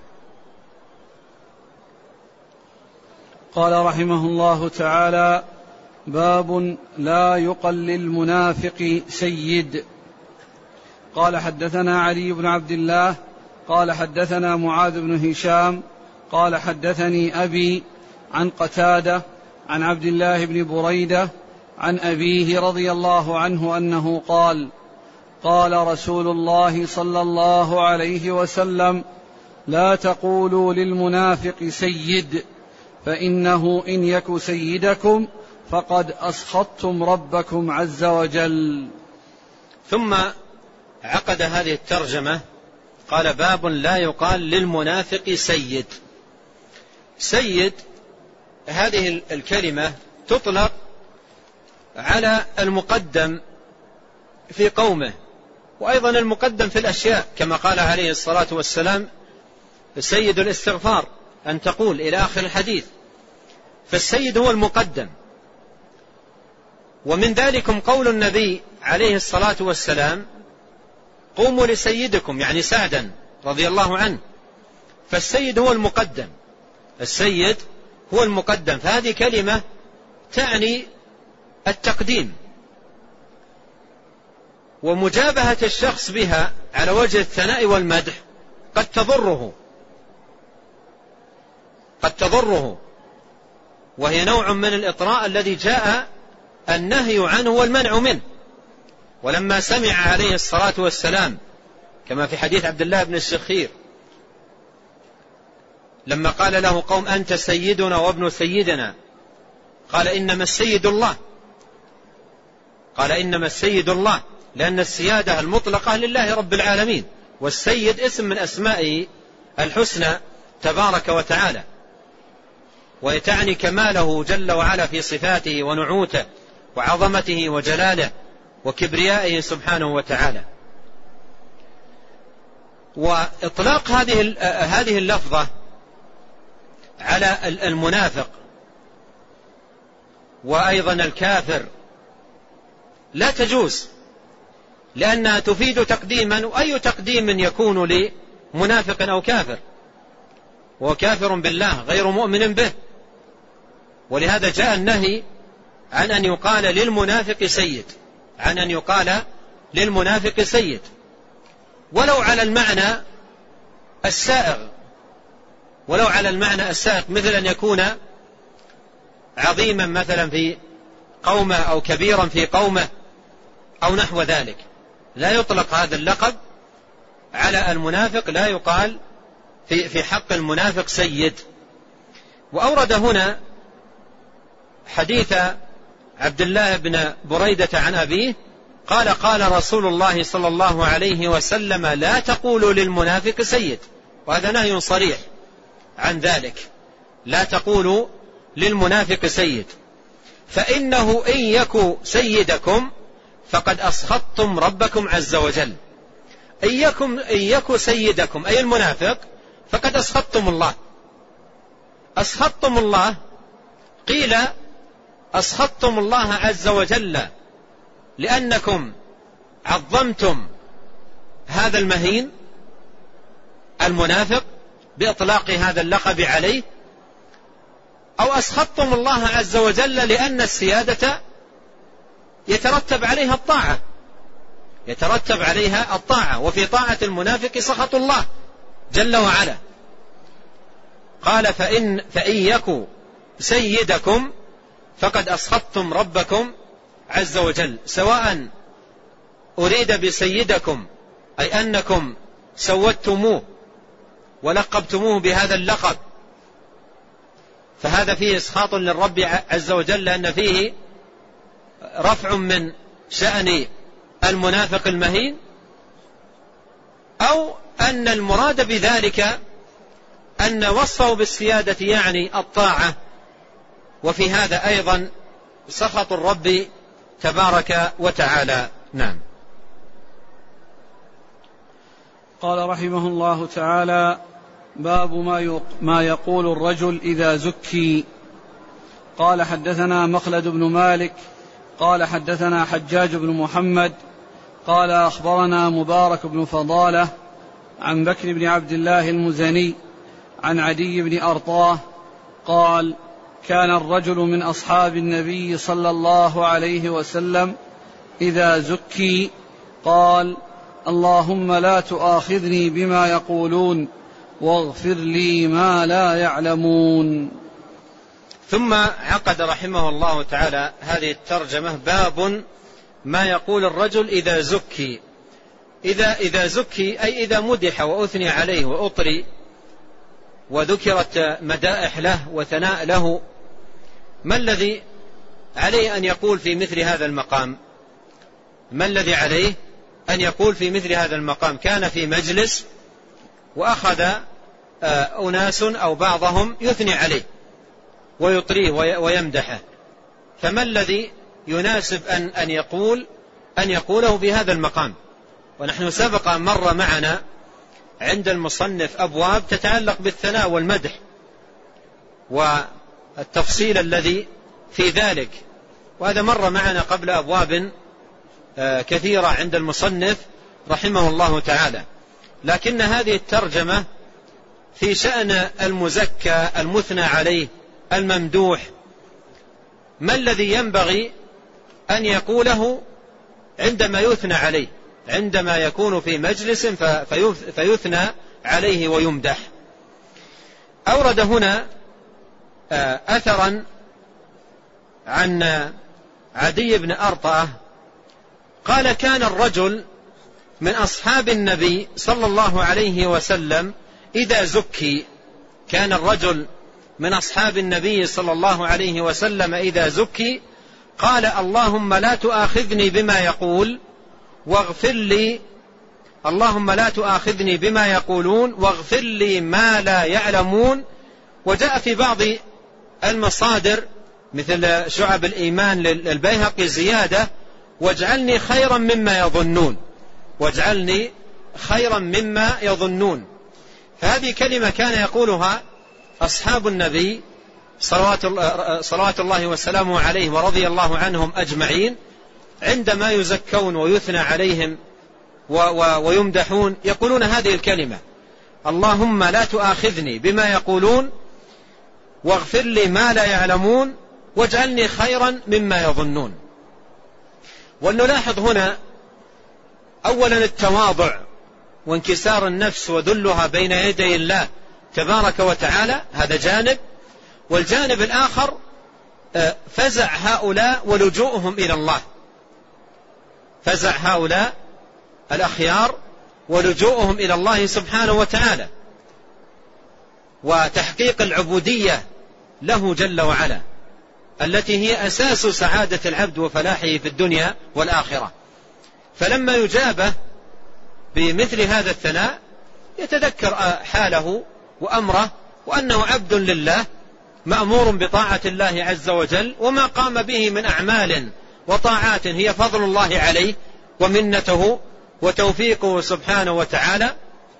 قال رحمه الله تعالى باب لا يقل المنافق سيد. قال حدثنا علي بن عبد الله قال حدثنا معاذ بن هشام قال حدثني أبي عن قتادة عن عبد الله بن بريدة عن أبيه رضي الله عنه أنه قال قال رسول الله صلى الله عليه وسلم لا تقولوا للمنافق سيد فإنه إن يك سيدكم فقد أسخطتم ربكم عز وجل. ثم عقد هذه الترجمة قال باب لا يقال للمنافق سيد. سيد هذه الكلمة تطلق على المقدم في قومه، وأيضا المقدم في الأشياء، كما قال عليه الصلاة والسلام سيد الاستغفار أن تقول إلى آخر الحديث. فالسيد هو المقدم. ومن ذلكم قول النبي عليه الصلاة والسلام قوموا لسيدكم، يعني سعدا رضي الله عنه. فالسيد هو المقدم، السيد هو المقدم. فهذه كلمة تعني التقديم، ومجابهة الشخص بها على وجه الثناء والمدح قد تضره قد تضره وهي نوع من الإطراء الذي جاء النهي عنه والمنع منه. ولما سمع عليه الصلاة والسلام كما في حديث عبد الله بن الشخير لما قال له قوم أنت سيدنا وابن سيدنا، قال إنما السيد الله قال إنما السيد الله لأن السيادة المطلقة لله رب العالمين، والسيد اسم من أسمائه الحسنى تبارك وتعالى، ويتعني كماله جل وعلا في صفاته ونعوته وعظمته وجلاله وكبريائه سبحانه وتعالى. وإطلاق هذه هذه اللفظة على المنافق وأيضا الكافر لا تجوز، لأنها تفيد تقديما، وأي تقديم يكون لمنافق أو كافر، وكافر بالله غير مؤمن به. ولهذا جاء النهي عن أن يقال للمنافق سيد عن أن يقال للمنافق سيد ولو على المعنى السائغ ولو على المعنى السائغ مثل أن يكون عظيما مثلا في قومه أو كبيرا في قومه أو نحو ذلك. لا يطلق هذا اللقب على المنافق، لا يقال في في حق المنافق سيد. وأورد هنا حديث عبد الله بن بريدة عن أبيه قال قال رسول الله صلى الله عليه وسلم لا تقولوا للمنافق سيد، وهذا نهي صريح عن ذلك، لا تقولوا للمنافق سيد، فإنه إن يكو سيدكم فقد أسخطتم ربكم عز وجل. إن يكو, إن يكو سيدكم أي المنافق فقد أسخطتم الله. أسخطتم الله، قيل أسخطتم الله عز وجل لأنكم عظمتم هذا المهين المنافق بإطلاق هذا اللقب عليه، أو أسخطتم الله عز وجل لأن السيادة يترتب عليها الطاعة يترتب عليها الطاعة وفي طاعة المنافق سخط الله جل وعلا. قال فإن, فإن يكو سيدكم فقد أسخطتم ربكم عز وجل، سواء أريد بسيدكم أي أنكم سودتموه ولقبتموه بهذا اللقب، فهذا فيه إسخاط للرب عز وجل لأن فيه رفع من شأن المنافق المهين، أو أن المراد بذلك أن وصفه بالسيادة يعني الطاعة، وفي هذا أيضا سخط الرب تبارك وتعالى. نعم. قال رحمه الله تعالى باب ما يقول الرجل إذا زكي. قال حدثنا مخلد بن مالك قال حدثنا حجاج بن محمد قال أخبرنا مبارك بن فضالة عن بكر بن عبد الله المزني عن عدي بن أرطاه قال كان الرجل من أصحاب النبي صلى الله عليه وسلم إذا زكي قال اللهم لا تؤاخذني بما يقولون واغفر لي ما لا يعلمون. ثم عقد رحمه الله تعالى هذه الترجمة باب ما يقول الرجل إذا زكي. إذا, إذا زكي أي إذا مدح وأثني عليه وأطري وذكرت مدائح له وثناء له، ما الذي عليه أن يقول في مثل هذا المقام؟ ما الذي عليه أن يقول في مثل هذا المقام؟ كان في مجلس وأخذ أناس أو بعضهم يثني عليه ويطريه ويمدحه، فما الذي يناسب أن أن يقول أن يقوله بهذا المقام؟ ونحن سبق مر معنا عند المصنف أبواب تتعلق بالثناء والمدح والتفصيل الذي في ذلك، وهذا مر معنا قبل أبواب كثيرة عند المصنف رحمه الله تعالى. لكن هذه الترجمة في شأن المزكى المثنى عليه الممدوح، ما الذي ينبغي أن يقوله عندما يثنى عليه، عندما يكون في مجلس فيثنى عليه ويمدح؟ أورد هنا أثرا عن عدي بن أرطاه قال: كان الرجل من أصحاب النبي صلى الله عليه وسلم إذا زكي كان الرجل من أصحاب النبي صلى الله عليه وسلم إذا زكي قال: اللهم لا تؤاخذني بما يقول واغفر لي اللهم لا تؤاخذني بما يقولون واغفر لي ما لا يعلمون. وجاء في بعض المصادر مثل شعب الإيمان للبيهقي زيادة: واجعلني خيرا مما يظنون، واجعلني خيرا مما يظنون. فهذه كلمة كان يقولها أصحاب النبي صلوات الله وسلامه عليه ورضي الله عنهم أجمعين عندما يزكون ويثنى عليهم ويمدحون، يقولون هذه الكلمة: اللهم لا تؤاخذني بما يقولون واغفر لي ما لا يعلمون واجعلني خيرا مما يظنون. ونلاحظ هنا أولا التواضع وانكسار النفس وذلها بين يدي الله تبارك وتعالى، هذا جانب. والجانب الآخر فزع هؤلاء ولجوءهم إلى الله، فزع هؤلاء الأخيار ولجوءهم إلى الله سبحانه وتعالى، وتحقيق العبودية له جل وعلا التي هي أساس سعادة العبد وفلاحه في الدنيا والآخرة. فلما يجابه بمثل هذا الثناء يتذكر حاله وأمره وأنه عبد لله مأمور بطاعة الله عز وجل، وما قام به من أعمال وطاعات هي فضل الله عليه ومنته وتوفيقه سبحانه وتعالى،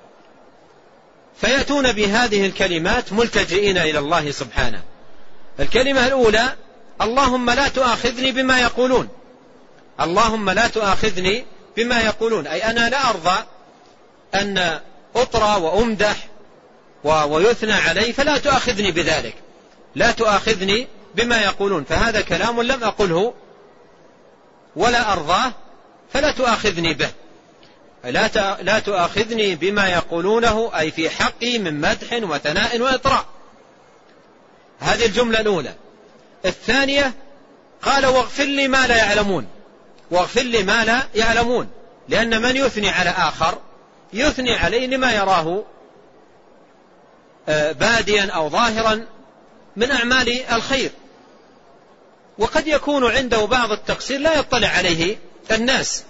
فيأتون بهذه الكلمات ملتجئين إلى الله سبحانه. الكلمة الأولى: اللهم لا تؤاخذني بما يقولون، اللهم لا تؤاخذني بما يقولون، أي أنا لا أرضى أن أطرى وأمدح ويثنى علي، فلا تؤاخذني بذلك، لا تؤاخذني بما يقولون، فهذا كلام لم أقله ولا أرضاه فلا تؤاخذني به، لا تؤاخذني بما يقولونه أي في حقي من مدح وثناء وإطراء. هذه الجملة الأولى. الثانية قال: واغفر لي ما لا يعلمون، واغفر لي ما لا يعلمون، لأن من يثني على آخر يثني عليه لما يراه باديا أو ظاهرا من أعمال الخير، وقد يكون عنده بعض التقصير لا يطلع عليه الناس.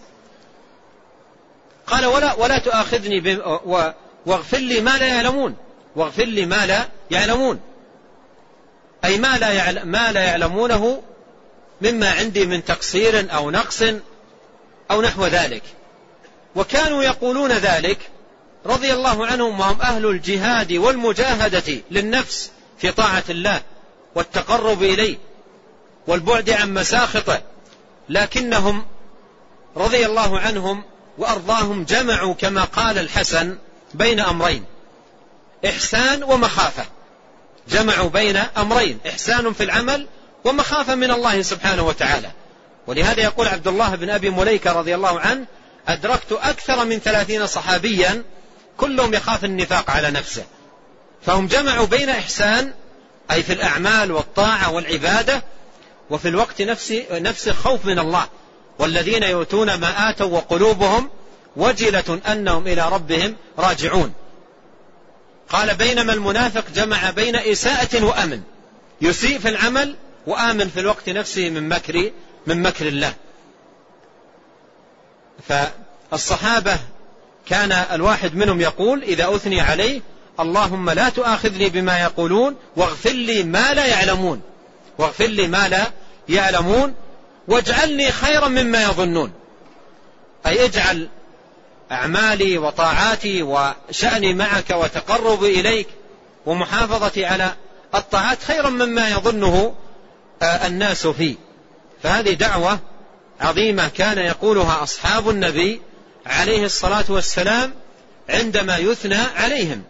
قال: ولا, ولا تؤاخذني واغفر لي ما لا يعلمون، واغفر لي ما لا يعلمون، أي ما لا, يعلم ما لا يعلمونه مما عندي من تقصير أو نقص أو نحو ذلك. وكانوا يقولون ذلك رضي الله عنهم وهم أهل الجهاد والمجاهدة للنفس في طاعة الله والتقرب إليه والبعد عن مساخطه، لكنهم رضي الله عنهم وأرضاهم جمعوا كما قال الحسن بين أمرين: إحسان ومخافة، جمعوا بين أمرين: إحسان في العمل ومخافة من الله سبحانه وتعالى. ولهذا يقول عبد الله بن أبي مليكة رضي الله عنه: أدركت أكثر من ثلاثين صحابيا كلهم يخاف النفاق على نفسه. فهم جمعوا بين إحسان أي في الأعمال والطاعة والعبادة، وفي الوقت نفس نفس الخوف من الله، والذين يؤتون ما آتوا وقلوبهم وجلة أنهم إلى ربهم راجعون. قال: بينما المنافق جمع بين إساءة وأمن، يسيء في العمل وآمن في الوقت نفسه من مكر من مكر الله. فالصحابة كان الواحد منهم يقول إذا أثني عليه: اللهم لا تؤاخذني بما يقولون واغفر لي ما لا يعلمون واغفر لي ما لا يعلمون واجعلني خيرا مما يظنون، أي اجعل أعمالي وطاعاتي وشأني معك وتقربي إليك ومحافظتي على الطاعات خيرا مما يظنه الناس فيه. فهذه دعوة عظيمة كان يقولها أصحاب النبي عليه الصلاة والسلام عندما يثنى عليهم،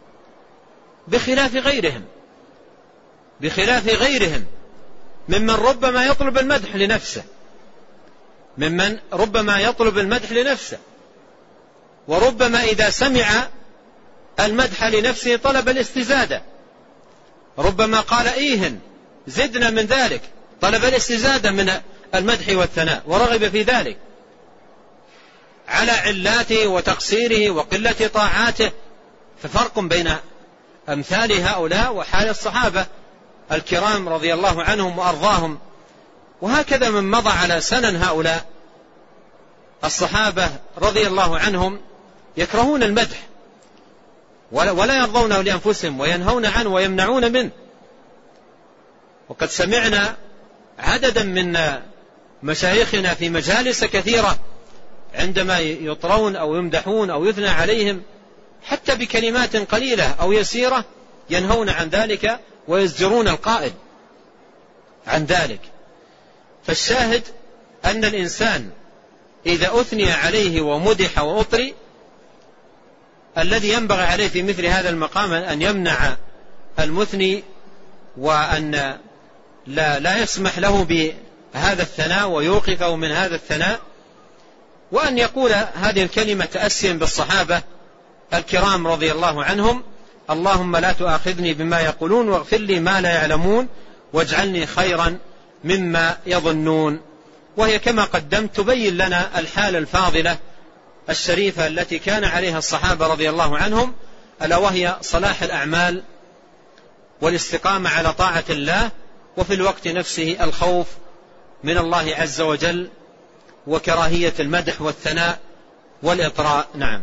بخلاف غيرهم بخلاف غيرهم ممن ربما يطلب المدح لنفسه ممن ربما يطلب المدح لنفسه وربما إذا سمع المدح لنفسه طلب الاستزادة، ربما قال: إيهن زدنا من ذلك، طلب الاستزادة من المدح والثناء ورغب في ذلك على علاته وتقصيره وقلة طاعاته. ففرق بين أمثال هؤلاء وحال الصحابة الكرام رضي الله عنهم وأرضاهم، وهكذا من مضى على سنن هؤلاء الصحابة رضي الله عنهم يكرهون المدح ولا يرضونه لأنفسهم وينهون عنه ويمنعون منه. وقد سمعنا عددا من مشايخنا في مجالس كثيرة عندما يطرون أو يمدحون أو يثنى عليهم حتى بكلمات قليلة أو يسيرة ينهون عن ذلك ويزجرون القائل عن ذلك. فالشاهد أن الإنسان إذا أثني عليه ومدح وأطري الذي ينبغي عليه في مثل هذا المقام أن يمنع المثني وأن لا, لا يسمح له بهذا الثناء ويوقفه من هذا الثناء، وأن يقول هذه الكلمة تأسيا بالصحابة الكرام رضي الله عنهم: اللهم لا تؤاخذني بما يقولون واغفر لي ما لا يعلمون واجعلني خيرا مما يظنون. وهي كما قدمت تبين لنا الحالة الفاضلة الشريفة التي كان عليها الصحابة رضي الله عنهم، ألا وهي صلاح الأعمال والاستقامة على طاعة الله، وفي الوقت نفسه الخوف من الله عز وجل وكراهية المدح والثناء والإطراء. نعم.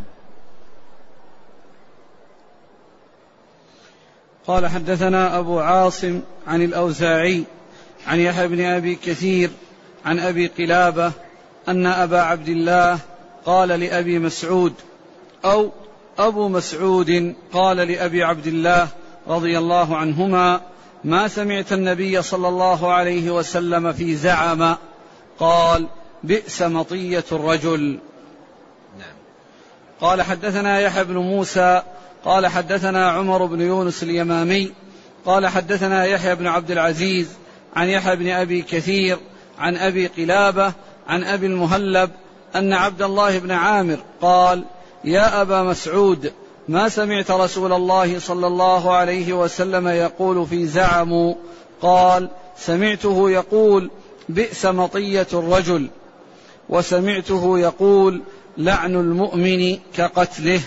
قال: حدثنا أبو عاصم عن الأوزاعي عن يحيى بن أبي كثير عن أبي قلابة أن أبا عبد الله قال لأبي مسعود أو أبو مسعود قال لأبي عبد الله رضي الله عنهما: ما سمعت النبي صلى الله عليه وسلم في زعم؟ قال: بئس مطية الرجل. نعم. قال: حدثنا يحيى بن موسى قال حدثنا عمر بن يونس اليمامي قال حدثنا يحيى بن عبد العزيز عن يحيى بن أبي كثير عن أبي قلابة عن أبي المهلب أن عبد الله بن عامر قال: يا أبا مسعود، ما سمعت رسول الله صلى الله عليه وسلم يقول في زعموا؟ قال: سمعته يقول: بئس مطية الرجل، وسمعته يقول: لعن المؤمن كقتله.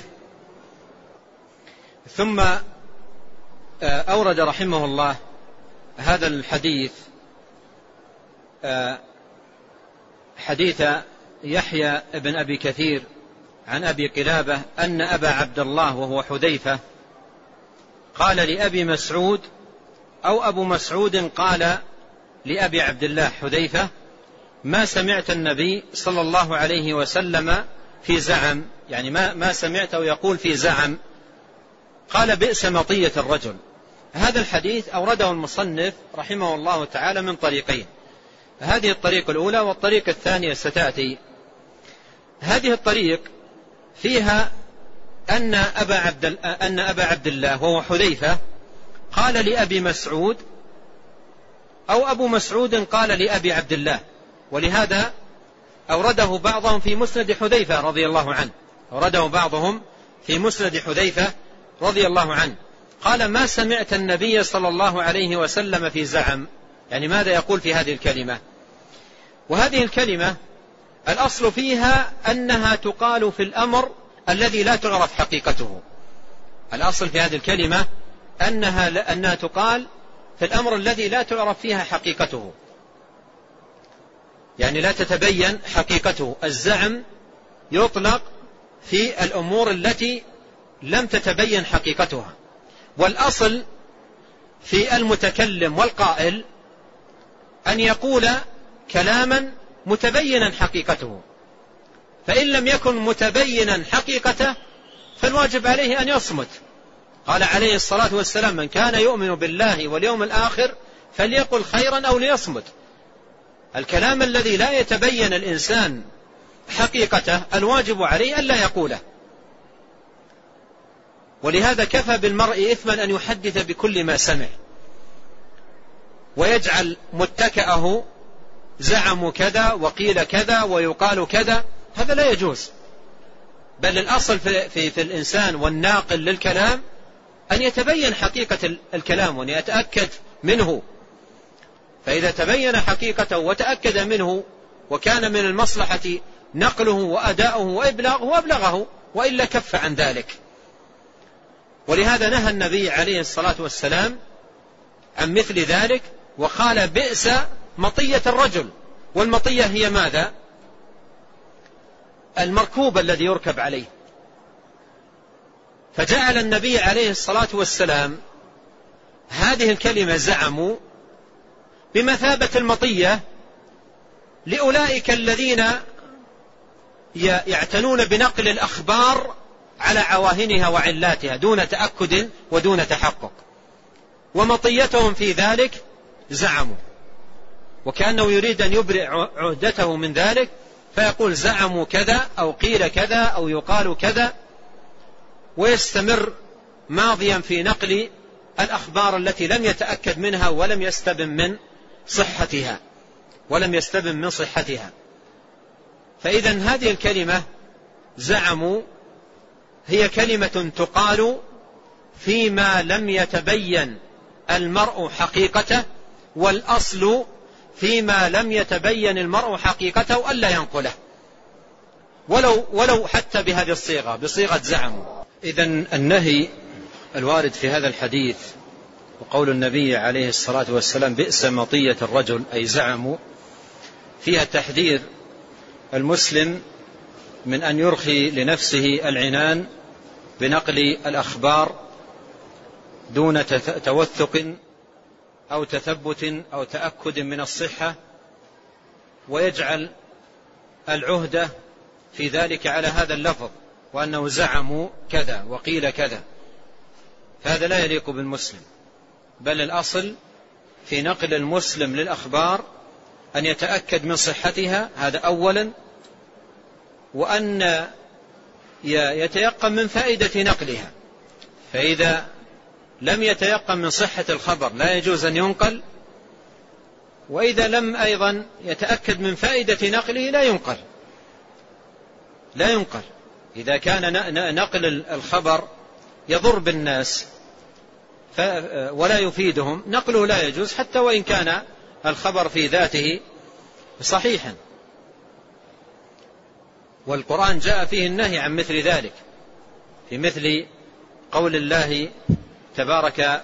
ثم أورد رحمه الله هذا الحديث، حديث يحيى بن أبي كثير عن أبي قلابة أن أبا عبد الله وهو حذيفة قال لأبي مسعود أو أبو مسعود قال لأبي عبد الله حذيفة: ما سمعت النبي صلى الله عليه وسلم في زعم، يعني ما, ما سمعته يقول في زعم. قال: بئس مطية الرجل. هذا الحديث أورده المصنف رحمه الله تعالى من طريقين، هذه الطريق الأولى والطريق الثانية ستأتي. هذه الطريق فيها أن أبا عبد, أن أبا عبد الله وهو حذيفة قال لأبي مسعود أو أبو مسعود قال لأبي عبد الله، ولهذا أورده بعضهم في مسند حذيفة رضي الله عنه أورده بعضهم في مسند حذيفة رضي الله عنه قال: ما سمعت النبي صلى الله عليه وسلم في زعم، يعني ماذا يقول في هذه الكلمة؟ وهذه الكلمة الأصل فيها أنها تقال في الأمر الذي لا تعرف حقيقته. الأصل في هذه الكلمة أنها, أنها تقال في الأمر الذي لا تعرف فيها حقيقته، يعني لا تتبين حقيقته. الزعم يطلق في الأمور التي لم تتبين حقيقتها. والأصل في المتكلم والقائل أن يقول كلاما متبينا حقيقته، فإن لم يكن متبينا حقيقته فالواجب عليه أن يصمت. قال عليه الصلاة والسلام: من كان يؤمن بالله واليوم الآخر فليقل خيرا أو ليصمت. الكلام الذي لا يتبين الإنسان حقيقته الواجب عليه أن لا يقوله. ولهذا كفى بالمرء إثما أن يحدث بكل ما سمع ويجعل متكأه زعم كذا وقيل كذا ويقال كذا، هذا لا يجوز. بل الأصل في, في, في الإنسان والناقل للكلام أن يتبين حقيقة الكلام وأن يتأكد منه. فإذا تبين حقيقته وتأكد منه وكان من المصلحة نقله وأداؤه وإبلاغه وأبلغه، وإلا كف عن ذلك. ولهذا نهى النبي عليه الصلاة والسلام عن مثل ذلك، وقال: بئس مطية الرجل. والمطية هي ماذا؟ المركوب الذي يركب عليه. فجعل النبي عليه الصلاة والسلام هذه الكلمة زعموا بمثابة المطية لأولئك الذين يعتنون بنقل الأخبار على عواهنها وعلاتها دون تأكد ودون تحقق، ومطيتهم في ذلك زعموا، وكأنه يريد أن يبرئ عهدته من ذلك فيقول زعموا كذا أو قيل كذا أو يقال كذا، ويستمر ماضيا في نقل الأخبار التي لم يتأكد منها ولم يستبن من صحتها ولم يستبن من صحتها. فإذا هذه الكلمة زعموا هي كلمة تقال فيما لم يتبين المرء حقيقته، والأصل فيما لم يتبين المرء حقيقته ألا ينقله، ولو, ولو حتى بهذه الصيغة، بصيغة زعموا. إذن النهي الوارد في هذا الحديث وقول النبي عليه الصلاة والسلام: بئس مطية الرجل، أي زعموا، فيها تحذير المسلم من أن يرخي لنفسه العنان بنقل الأخبار دون توثق أو تثبت أو تأكد من الصحة، ويجعل العهدة في ذلك على هذا اللفظ، وأنه زعموا كذا وقيل كذا. فهذا لا يليق بالمسلم، بل الأصل في نقل المسلم للأخبار أن يتأكد من صحتها، هذا أولا، وأن يتيقن من فائدة نقلها. فإذا لم يتيقن من صحة الخبر لا يجوز أن ينقل، وإذا لم أيضا يتأكد من فائدة نقله لا ينقل لا ينقل إذا كان نقل الخبر يضر بالناس ولا يفيدهم نقله لا يجوز، حتى وإن كان الخبر في ذاته صحيحا. والقرآن جاء فيه النهي عن مثل ذلك، في مثل قول الله تبارك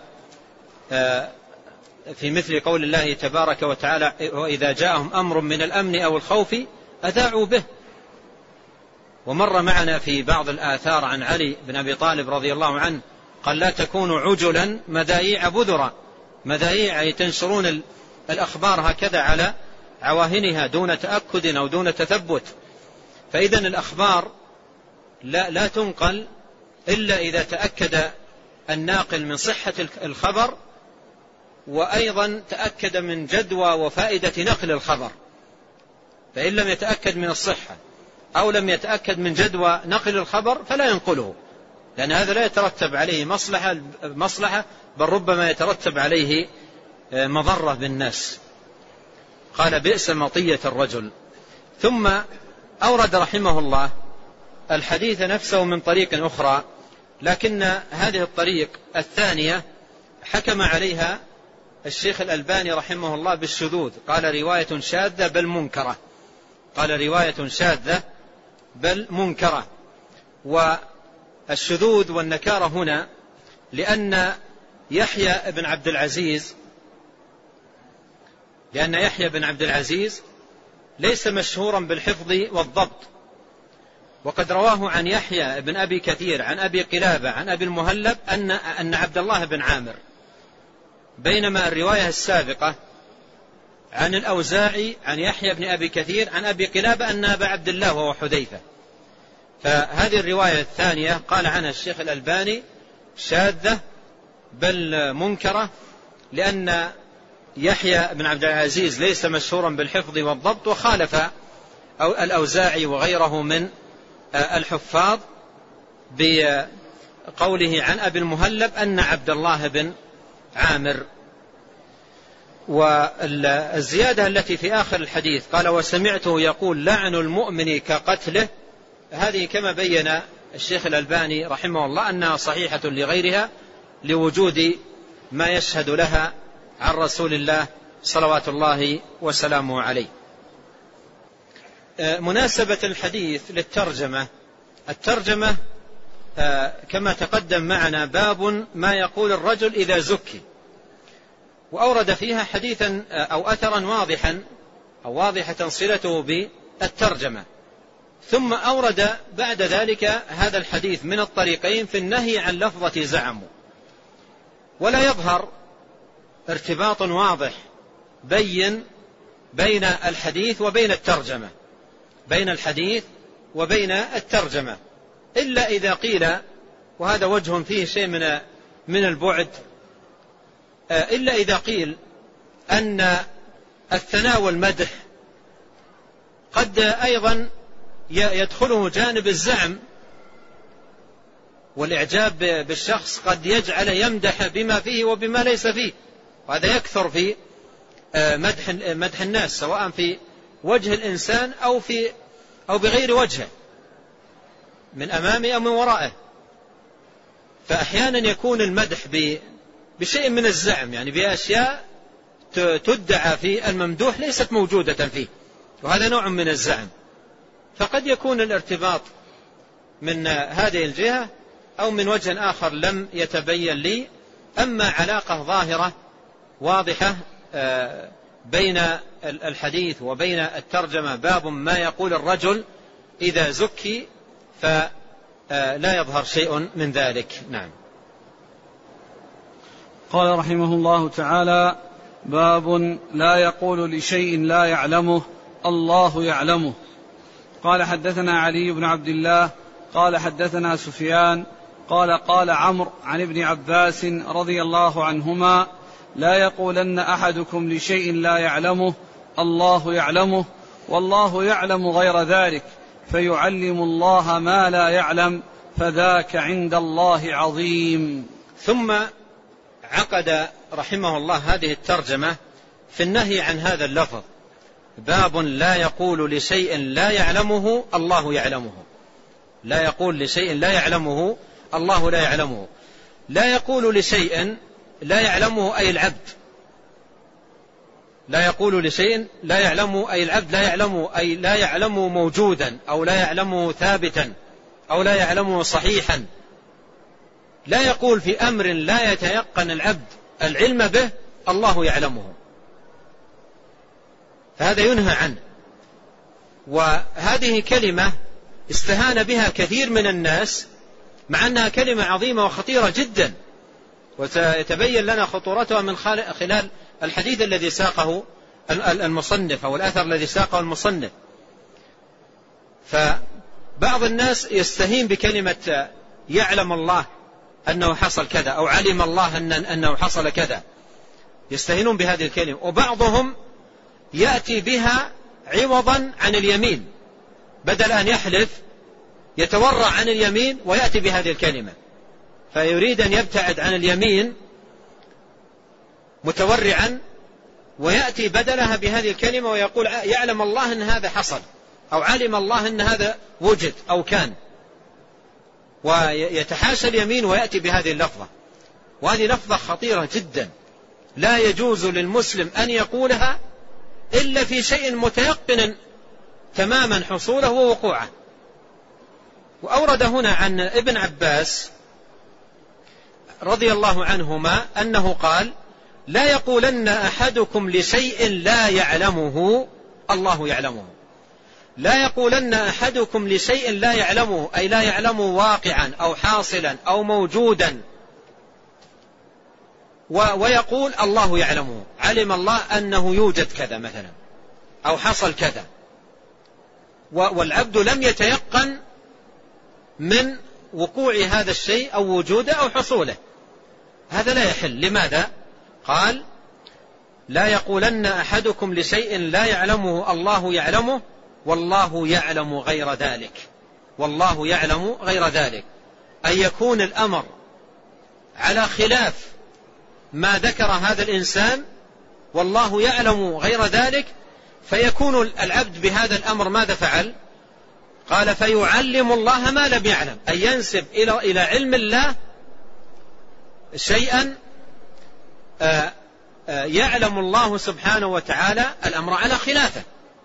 في مثل قول الله تبارك وتعالى: وإذا جاءهم أمر من الأمن أو الخوف أذاعوا به. ومر معنا في بعض الآثار عن علي بن أبي طالب رضي الله عنه قال: لا تكونوا عجلا مذايع بذرا. مذايع أي تنشرون الأخبار هكذا على عواهنها دون تأكد أو دون تثبت. فإذن الأخبار لا, لا تنقل إلا إذا تأكد الناقل من صحة الخبر، وأيضا تأكد من جدوى وفائدة نقل الخبر. فإن لم يتأكد من الصحة أو لم يتأكد من جدوى نقل الخبر فلا ينقله، لأن هذا لا يترتب عليه مصلحة, مصلحة بل ربما يترتب عليه مضرة بالناس. قال: بئس مطية الرجل. ثم أورد رحمه الله الحديث نفسه من طريق أخرى، لكن هذه الطريق الثانية حكم عليها الشيخ الألباني رحمه الله بالشذوذ، قال: رواية شاذة بل منكرة. قال: رواية شاذة بل منكرة. والشذوذ والنكارة هنا لأن يحيى بن عبد العزيز لأن يحيى بن عبد العزيز ليس مشهورا بالحفظ والضبط، وقد رواه عن يحيى بن أبي كثير عن أبي قلابة عن أبي المهلب أن, أن عبد الله بن عامر، بينما الرواية السابقة عن الأوزاعي عن يحيى بن أبي كثير عن أبي قلابة أن أبا عبد الله وهو حذيفة. فهذه الرواية الثانية قال عنها الشيخ الألباني شاذة بل منكرة، لأن يحيى بن عبد العزيز ليس مشهورا بالحفظ والضبط، وخالف الأوزاعي وغيره من الحفاظ بقوله عن أبي المهلب أن عبد الله بن عامر. والزيادة التي في آخر الحديث قال وسمعته يقول لعن المؤمن كقتله، هذه كما بين الشيخ الألباني رحمه الله أنها صحيحة لغيرها لوجود ما يشهد لها عن رسول الله صلوات الله وسلامه عليه. مناسبة الحديث للترجمة، الترجمة كما تقدم معنا باب ما يقول الرجل إذا زكي، وأورد فيها حديثا أو أثرا واضحا أو واضحة صلته بالترجمة، ثم أورد بعد ذلك هذا الحديث من الطريقين في النهي عن لفظة زعموا، ولا يظهر ارتباط واضح بين بين الحديث وبين الترجمة بين الحديث وبين الترجمة إلا إذا قيل، وهذا وجه فيه شيء من من البعد، إلا إذا قيل أن الثناء والمدح قد أيضا يدخله جانب الزعم والإعجاب بالشخص، قد يجعل يمدح بما فيه وبما ليس فيه، وهذا يكثر في مدح مدح الناس سواء في وجه الإنسان أو في أو بغير وجهه، من أمامه أو من ورائه. فأحيانا يكون المدح بشيء من الزعم، يعني بأشياء تدعى في الممدوح ليست موجودة فيه، وهذا نوع من الزعم. فقد يكون الارتباط من هذه الجهة أو من وجه آخر لم يتبين لي. أما علاقة ظاهرة واضحة بين الحديث وبين الترجمة باب ما يقول الرجل إذا زكي، فلا يظهر شيء من ذلك. نعم. قال رحمه الله تعالى باب لا يقول لشيء لا يعلمه الله يعلمه. قال حدثنا علي بن عبد الله قال حدثنا سفيان قال قال عمرو عن ابن عباس رضي الله عنهما لا يقولن أحدكم لشيء لا يعلمه الله يعلمه والله يعلم غير ذلك فيعلم الله ما لا يعلم فذاك عند الله عظيم. ثم عقد رحمه الله هذه الترجمة في النهي عن هذا اللفظ، باب لا يقول لشيء لا يعلمه الله يعلمه. لا يقول لشيء لا يعلمه الله لا يعلمه. لا يقول لشيء لا يعلمه أي العبد، لا يقول لشيء لا يعلمه أي العبد، لا يعلمه أي لا يعلمه موجودا أو لا يعلمه ثابتا أو لا يعلمه صحيحا. لا يقول في أمر لا يتيقن العبد العلم به الله يعلمه، فهذا ينهى عنه. وهذه كلمة استهان بها كثير من الناس مع أنها كلمة عظيمة وخطيرة جدا، وسيتبين لنا خطورتها من خلال الحديث الذي ساقه المصنف أو الأثر الذي ساقه المصنف. فبعض الناس يستهين بكلمة يعلم الله أنه حصل كذا أو علم الله أنه حصل كذا، يستهينون بهذه الكلمة. وبعضهم يأتي بها عوضا عن اليمين، بدل أن يحلف يتورع عن اليمين ويأتي بهذه الكلمة، فيريد أن يبتعد عن اليمين متورعا ويأتي بدلها بهذه الكلمة ويقول يعلم الله أن هذا حصل أو علم الله أن هذا وجد أو كان، ويتحاشى اليمين ويأتي بهذه اللفظة. وهذه لفظة خطيرة جدا لا يجوز للمسلم أن يقولها إلا في شيء متيقن تماما حصوله ووقوعه. وأورد هنا عن ابن عباس رضي الله عنهما أنه قال لا يقولن أحدكم لشيء لا يعلمه الله يعلمه. لا يقولن أحدكم لشيء لا يعلمه، أي لا يعلمه واقعا أو حاصلا أو موجودا، ويقول الله يعلمه، علم الله أنه يوجد كذا مثلا أو حصل كذا، والعبد لم يتيقن من وقوع هذا الشيء أو وجوده أو حصوله، هذا لا يحل. لماذا؟ قال لا يقولن أحدكم لشيء لا يعلمه الله يعلمه والله يعلم غير ذلك، والله يعلم غير ذلك، أن يكون الأمر على خلاف ما ذكر هذا الإنسان والله يعلم غير ذلك، فيكون العبد بهذا الأمر ماذا فعل؟ قال فيعلم الله ما لم يعلم، أن ينسب إلى إلى علم الله شيئا يعلم الله سبحانه وتعالى الأمر على خلافه،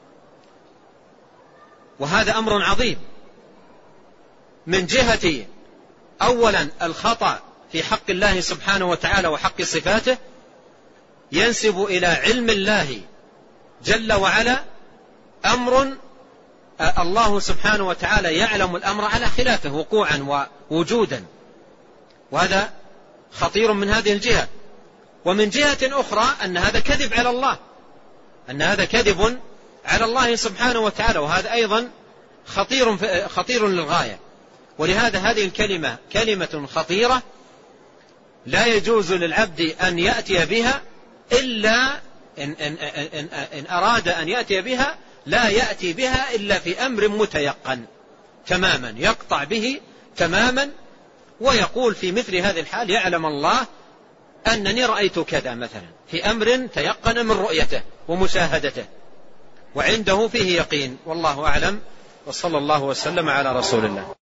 وهذا أمر عظيم من جهة أولا الخطأ في حق الله سبحانه وتعالى وحق صفاته، ينسب إلى علم الله جل وعلا أمر الله سبحانه وتعالى يعلم الأمر على خلافه وقوعا ووجودا، وهذا خطير من هذه الجهة. ومن جهة أخرى أن هذا كذب على الله، أن هذا كذب على الله سبحانه وتعالى، وهذا أيضا خطير خطير للغاية. ولهذا هذه الكلمة كلمة خطيرة لا يجوز للعبد أن يأتي بها إلا إن, إن, إن, إن أراد أن يأتي بها، لا يأتي بها إلا في أمر متيقن تماما، يقطع به تماما ويقول في مثل هذه الحال يعلم الله أنني رأيت كذا مثلا، في أمر تيقن من رؤيته ومشاهدته وعنده فيه يقين. والله أعلم، وصلى الله وسلم على رسول الله.